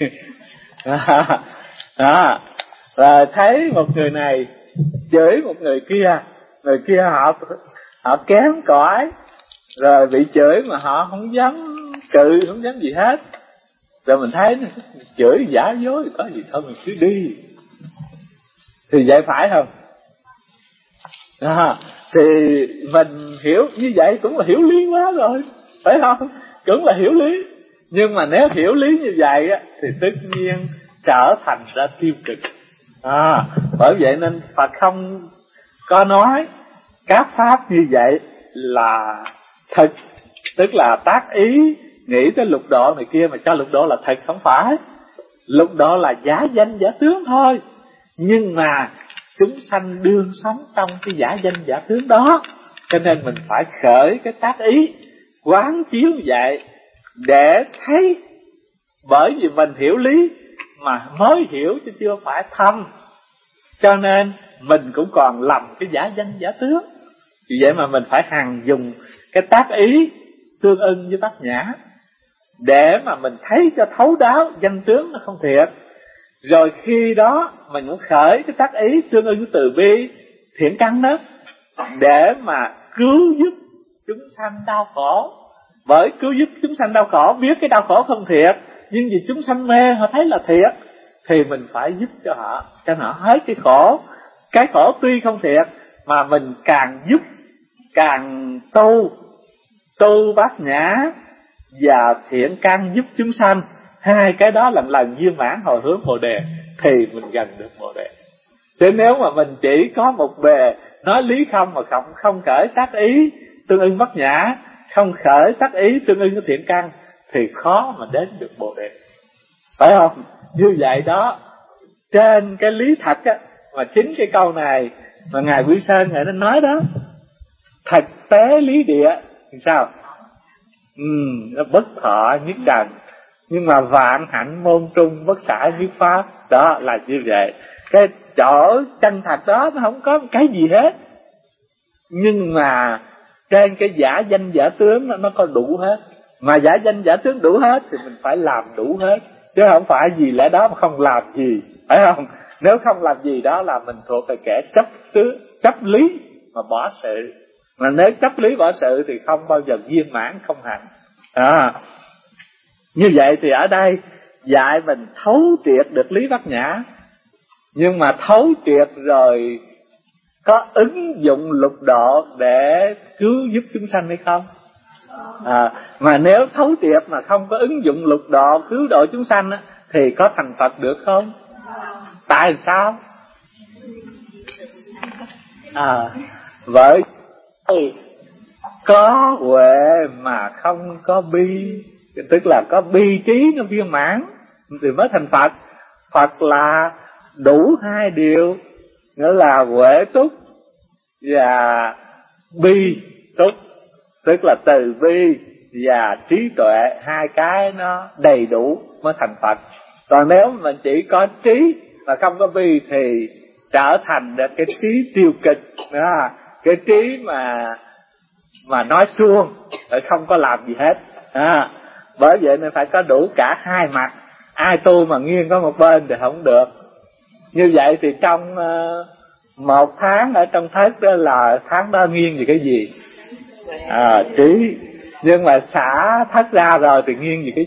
À, rồi thấy một người này chửi một người kia, người kia họ họ kém cỏi, rồi bị chửi mà họ không dám cự, không dám gì hết, rồi mình thấy nó chửi giả dối, có gì thôi mình cứ đi, thì vậy phải không? À, thì mình hiểu như vậy cũng là hiểu lý quá rồi, phải không? Cũng là hiểu lý. Nhưng mà nếu hiểu lý như vậy á, thì tất nhiên trở thành ra tiêu cực. À, bởi vậy nên Phật không có nói các pháp như vậy là thật, tức là tác ý nghĩ tới lục độ này kia mà cho lục độ là thật, không phải. Lục độ là giả danh giả tướng thôi, nhưng mà chúng sanh đương sống trong cái giả danh giả tướng đó, cho nên mình phải khởi cái tác ý quán chiếu vậy để thấy. Bởi vì mình hiểu lý mà mới hiểu chứ chưa phải thâm, cho nên mình cũng còn lầm cái giả danh giả tướng. Vì vậy mà mình phải hằng dùng cái tác ý tương ưng với bát nhã để mà mình thấy cho thấu đáo danh tướng nó không thiệt. Rồi khi đó mình cũng khởi cái tác ý tương ưng với từ bi thiện căn đó, để mà cứu giúp chúng sanh đau khổ. Bởi cứu giúp chúng sanh đau khổ, biết cái đau khổ không thiệt, nhưng vì chúng sanh mê họ thấy là thiệt, thì mình phải giúp cho họ, cho họ hết cái khổ. Cái khổ tuy không thiệt mà mình càng giúp, càng tu tu bát nhã và thiện căn giúp chúng sanh, hai cái đó lần lần viên mãn hồi hướng Bồ Đề, thì mình gần được Bồ Đề. Chứ nếu mà mình chỉ có một bề nói lý không mà không không khởi tác ý tương ưng bát nhã, không khởi tác ý tương ưng với thiện căn, thì khó mà đến được Bồ Đề, phải không? Như vậy đó, trên cái lý thật á, mà chính cái câu này mà Ngài Quy Sơn Ngài nên nói đó, thật tế lý địa thì sao? Ừ, nó bất thọ nhất trần, nhưng mà vạn hạnh môn trung bất xả nhất pháp. Đó là như vậy. Cái chỗ chân thật đó nó không có cái gì hết, nhưng mà trên cái giả danh giả tướng nó, nó có đủ hết. Mà giả danh giả tướng đủ hết thì mình phải làm đủ hết, chứ không phải vì lẽ đó mà không làm gì, phải không? Nếu không làm gì đó là mình thuộc về kẻ chấp tướng, chấp lý mà bỏ sự. Mà nếu chấp lý bỏ sự thì không bao giờ viên mãn không hạnh. À, như vậy thì ở đây dạy mình thấu triệt được lý bát nhã, nhưng mà thấu triệt rồi có ứng dụng lục độ để cứu giúp chúng sanh hay không? À, mà nếu thấu triệt mà không có ứng dụng lục độ cứu độ chúng sanh á, thì có thành Phật được không? Tại sao? À, bởi có huệ mà không có bi, tức là có bi trí nó viên mãn thì mới thành Phật. Phật là đủ hai điều, nghĩa là huệ túc và bi túc, tức là từ bi và trí tuệ, hai cái nó đầy đủ mới thành Phật. Còn nếu mình chỉ có trí mà không có bi thì trở thành được cái trí tiêu cực đó, cái trí mà mà nói suông, không có làm gì hết. À, bởi vậy nên phải có đủ cả hai mặt. ai tu mà nghiêng có một bên thì không được. Như vậy thì trong uh, một tháng ở trong thất đó là tháng đó nghiêng về cái gì? À, trí. Nhưng mà xả thất ra rồi thì nghiêng về cái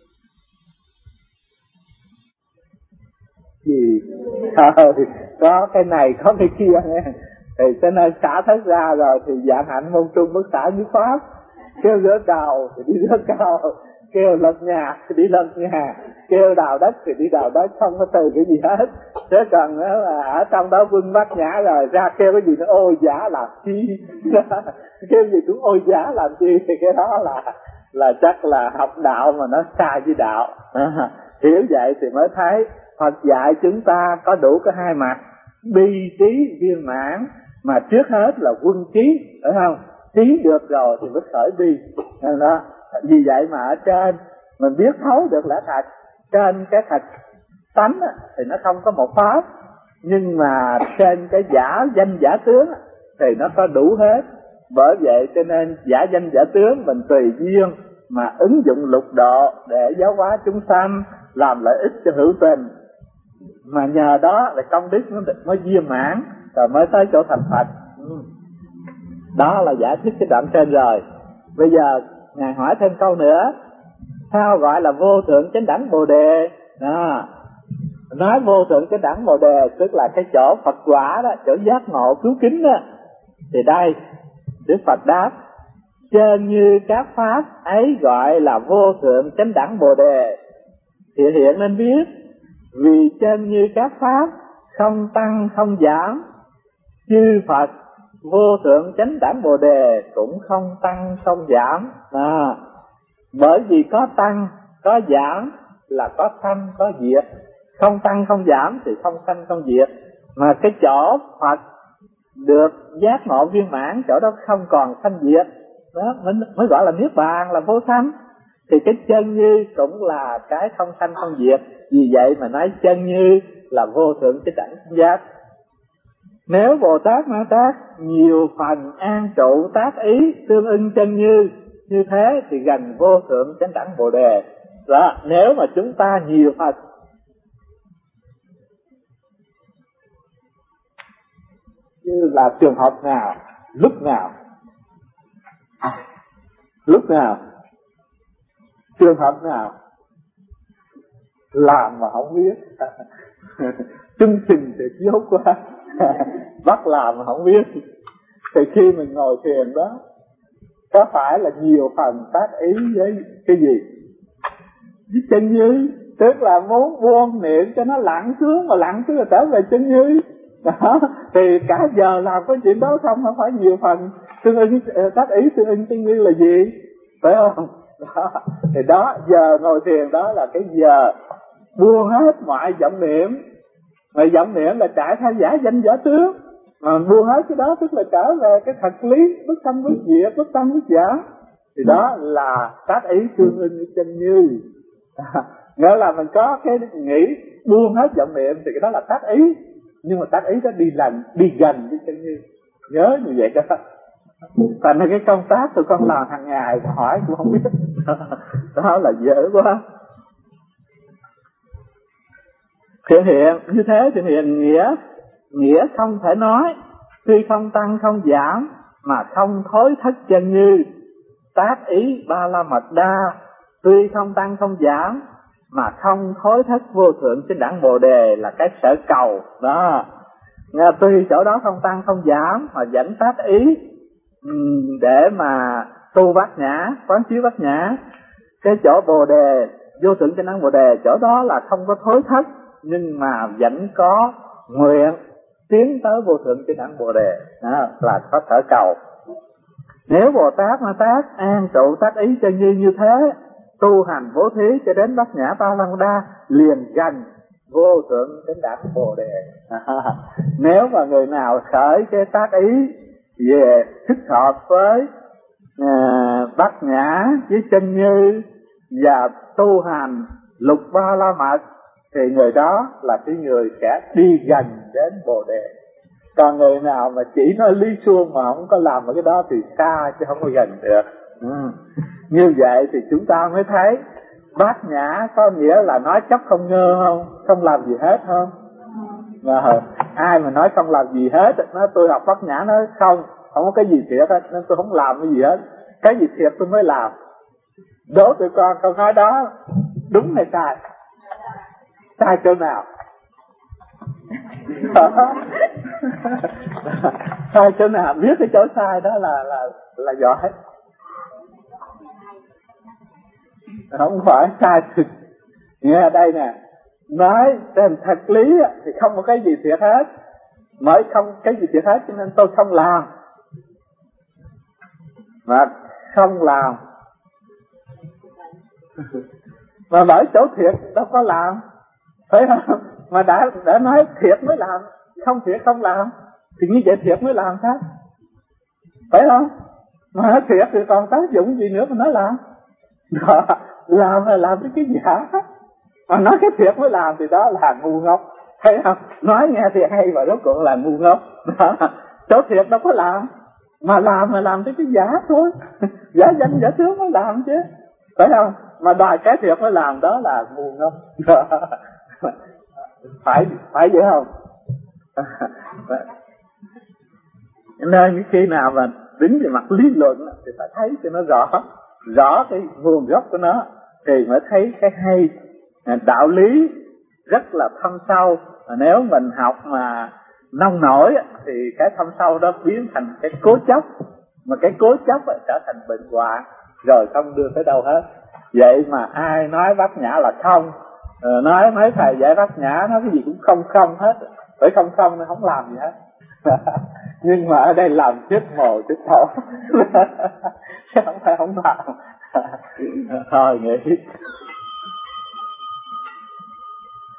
gì? À, có cái này có cái kia nghe. Thì cho nên xả thất ra rồi thì dạng hạnh môn trung bất xả như pháp. Kêu rửa cầu thì đi rửa cầu, kêu lật nhà thì đi lật nhà, kêu đào đất thì đi đào đất, không có từ cái gì hết. Thế còn đó là ở trong đó vương bát nhã rồi ra kêu cái gì nó ôi giả làm chi, kêu gì cũng ôi giả làm chi, thì cái đó là là chắc là học đạo mà nó sai với đạo. À, hiểu vậy thì mới thấy Phật dạy chúng ta có đủ cái hai mặt, bi trí viên mãn, mà trước hết là quân trí, phải không? Trí được rồi thì mới khởi bi đó. Vì vậy mà ở trên mình biết thấu được lẽ thật, trên cái thật tánh thì nó không có một pháp, nhưng mà trên cái giả danh giả tướng thì nó có đủ hết. Bởi vậy cho nên giả danh giả tướng mình tùy duyên mà ứng dụng lục độ để giáo hóa chúng sanh, làm lợi ích cho hữu tình, mà nhờ đó là công đức nó được mới viên mãn rồi mới tới chỗ thành Phật. Đó là giải thích cái đoạn trên rồi. Bây giờ Ngài hỏi thêm câu nữa, sao gọi là vô thượng chánh đẳng Bồ Đề? Đó. Nói vô thượng chánh đẳng Bồ Đề tức là cái chỗ Phật quả đó, chỗ giác ngộ cứu kính đó. Thì đây Đức Phật đáp, trên như các pháp ấy gọi là vô thượng chánh đẳng Bồ Đề. Thì hiện nên biết, vì trên như các pháp không tăng không giảm, chư Phật vô thượng chánh đẳng Bồ Đề cũng không tăng không giảm. À, bởi vì có tăng có giảm là có sanh có diệt, không tăng không giảm thì không sanh không diệt. Mà cái chỗ Phật được giác ngộ viên mãn, chỗ đó không còn sanh diệt đó, mới, mới gọi là niết bàn, là vô sanh. Thì cái chân như cũng là cái không sanh không diệt. Vì vậy mà nói chân như là vô thượng cái đẳng giác. Nếu Bồ Tát Ma Tát nhiều phần an trụ tác ý tương ưng chân như như thế thì gần vô thượng chánh đẳng Bồ Đề. Đó, nếu mà chúng ta nhiều phần như là trường hợp nào, lúc nào, lúc nào, trường hợp nào làm mà không biết, chương trình thì dốt quá, bắt làm mà không biết. Thì khi mình ngồi thiền đó, có phải là nhiều phần tác ý với cái gì? Với chân như, tức là muốn buông niệm cho nó lặng xuống, mà lặng xuống là trở về chân như. Đó, thì cả giờ làm cái chuyện đó không, không phải nhiều phần tương ứng, tác ý tương ứng chân như là gì? Phải không? Đó, thì đó, giờ ngồi thiền đó là cái giờ buông hết mọi vọng niệm. Mà vọng niệm là chạy theo giả danh giả tướng, mà buông hết cái đó tức là trở về cái thật lý bất sanh bất diệt, bất tăng bất giả. Thì đó là tác ý tương ưng với chân như. À, nghĩa là mình có cái nghĩ buông hết vọng niệm thì cái đó là tác ý, nhưng mà tác ý đó đi lần đi gần với chân như. Nhớ như vậy đó. Thành ra cái công tác tụi con làm hàng ngày hỏi cũng không biết. Đó là dễ quá. Thể hiện như thế thì hiện nghĩa, nghĩa không thể nói, tuy không tăng không giảm mà không thối thất chân như. Tác ý ba la mật đa, tuy không tăng không giảm mà không thối thất vô thượng chánh đẳng Bồ Đề là cái sở cầu đó. Nghe, tuy chỗ đó không tăng không giảm mà vẫn tác ý để mà tu bát nhã, quán chiếu bát nhã. Cái chỗ Bồ Đề, vô thượng chánh đẳng Bồ Đề, chỗ đó là không có thối thất, nhưng mà vẫn có nguyện tiến tới vô thượng chánh đẳng Bồ Đề, đó là có sở cầu. Nếu Bồ Tát Ma Tát an trụ tác ý chân như như thế, tu hành bố thí cho đến bát nhã ba la mật đa, liền gần vô thượng chánh đẳng Bồ Đề. À, nếu mà người nào khởi cái tác ý về thích hợp với à, bát nhã với chân như và tu hành lục ba la mật thì người đó là cái người sẽ đi gần đến Bồ Đề. Còn người nào mà chỉ nói lý suông mà không có làm cái đó thì xa chứ không có gần được. Ừ. Như vậy thì chúng ta mới thấy bát nhã có nghĩa là nói chấp không ngơ không, không làm gì hết không? Và ai mà nói không làm gì hết, nói tôi học bát nhã nói không, không có cái gì thiệt hết, nên tôi không làm cái gì hết. Cái gì thiệt tôi mới làm. Đố tụi con câu nói đó đúng hay sai? Sai chỗ nào? Sai chỗ nào? Biết cái chỗ sai đó là là là giỏi. Không phải sai thực. Nghe ở đây nè, nói trên thật lý thì không có cái gì thiệt hết, mới không cái gì thiệt hết cho nên tôi không làm. Mà không làm mà bởi chỗ thiệt đâu có làm, phải không? Mà đã đã nói thiệt mới làm, không thiệt không làm, thì như vậy thiệt mới làm sao? Phải không? Mà nói thiệt thì còn tác dụng gì nữa mà nói làm? Đó, làm là làm cái giả, mà nói cái thiệt mới làm thì đó là ngu ngốc, thấy không? Nói nghe thì hay và rốt cuộc là ngu ngốc. Đó, chỗ thiệt đâu có làm, mà làm là làm cái giả thôi, giả danh giả tướng mới làm chứ, phải không? Mà đòi cái thiệt mới làm đó là ngu ngốc. phải phải vậy không? Nên khi nào mà đứng về mặt lý luận thì phải thấy cho nó rõ rõ cái nguồn gốc của nó thì mới thấy cái hay. Đạo lý rất là thâm sâu, nếu mình học mà nông nổi thì cái thâm sâu đó biến thành cái cố chấp, mà cái cố chấp trở thành bệnh hoạn, rồi không đưa tới đâu hết. Vậy mà ai nói bát nhã là không, nói mấy thầy dạy bát nhã nói cái gì cũng không không hết, bởi không không nó không làm gì hết. Nhưng mà ở đây làm chết mồ chết thổ, chứ không phải không làm. Thôi nghĩ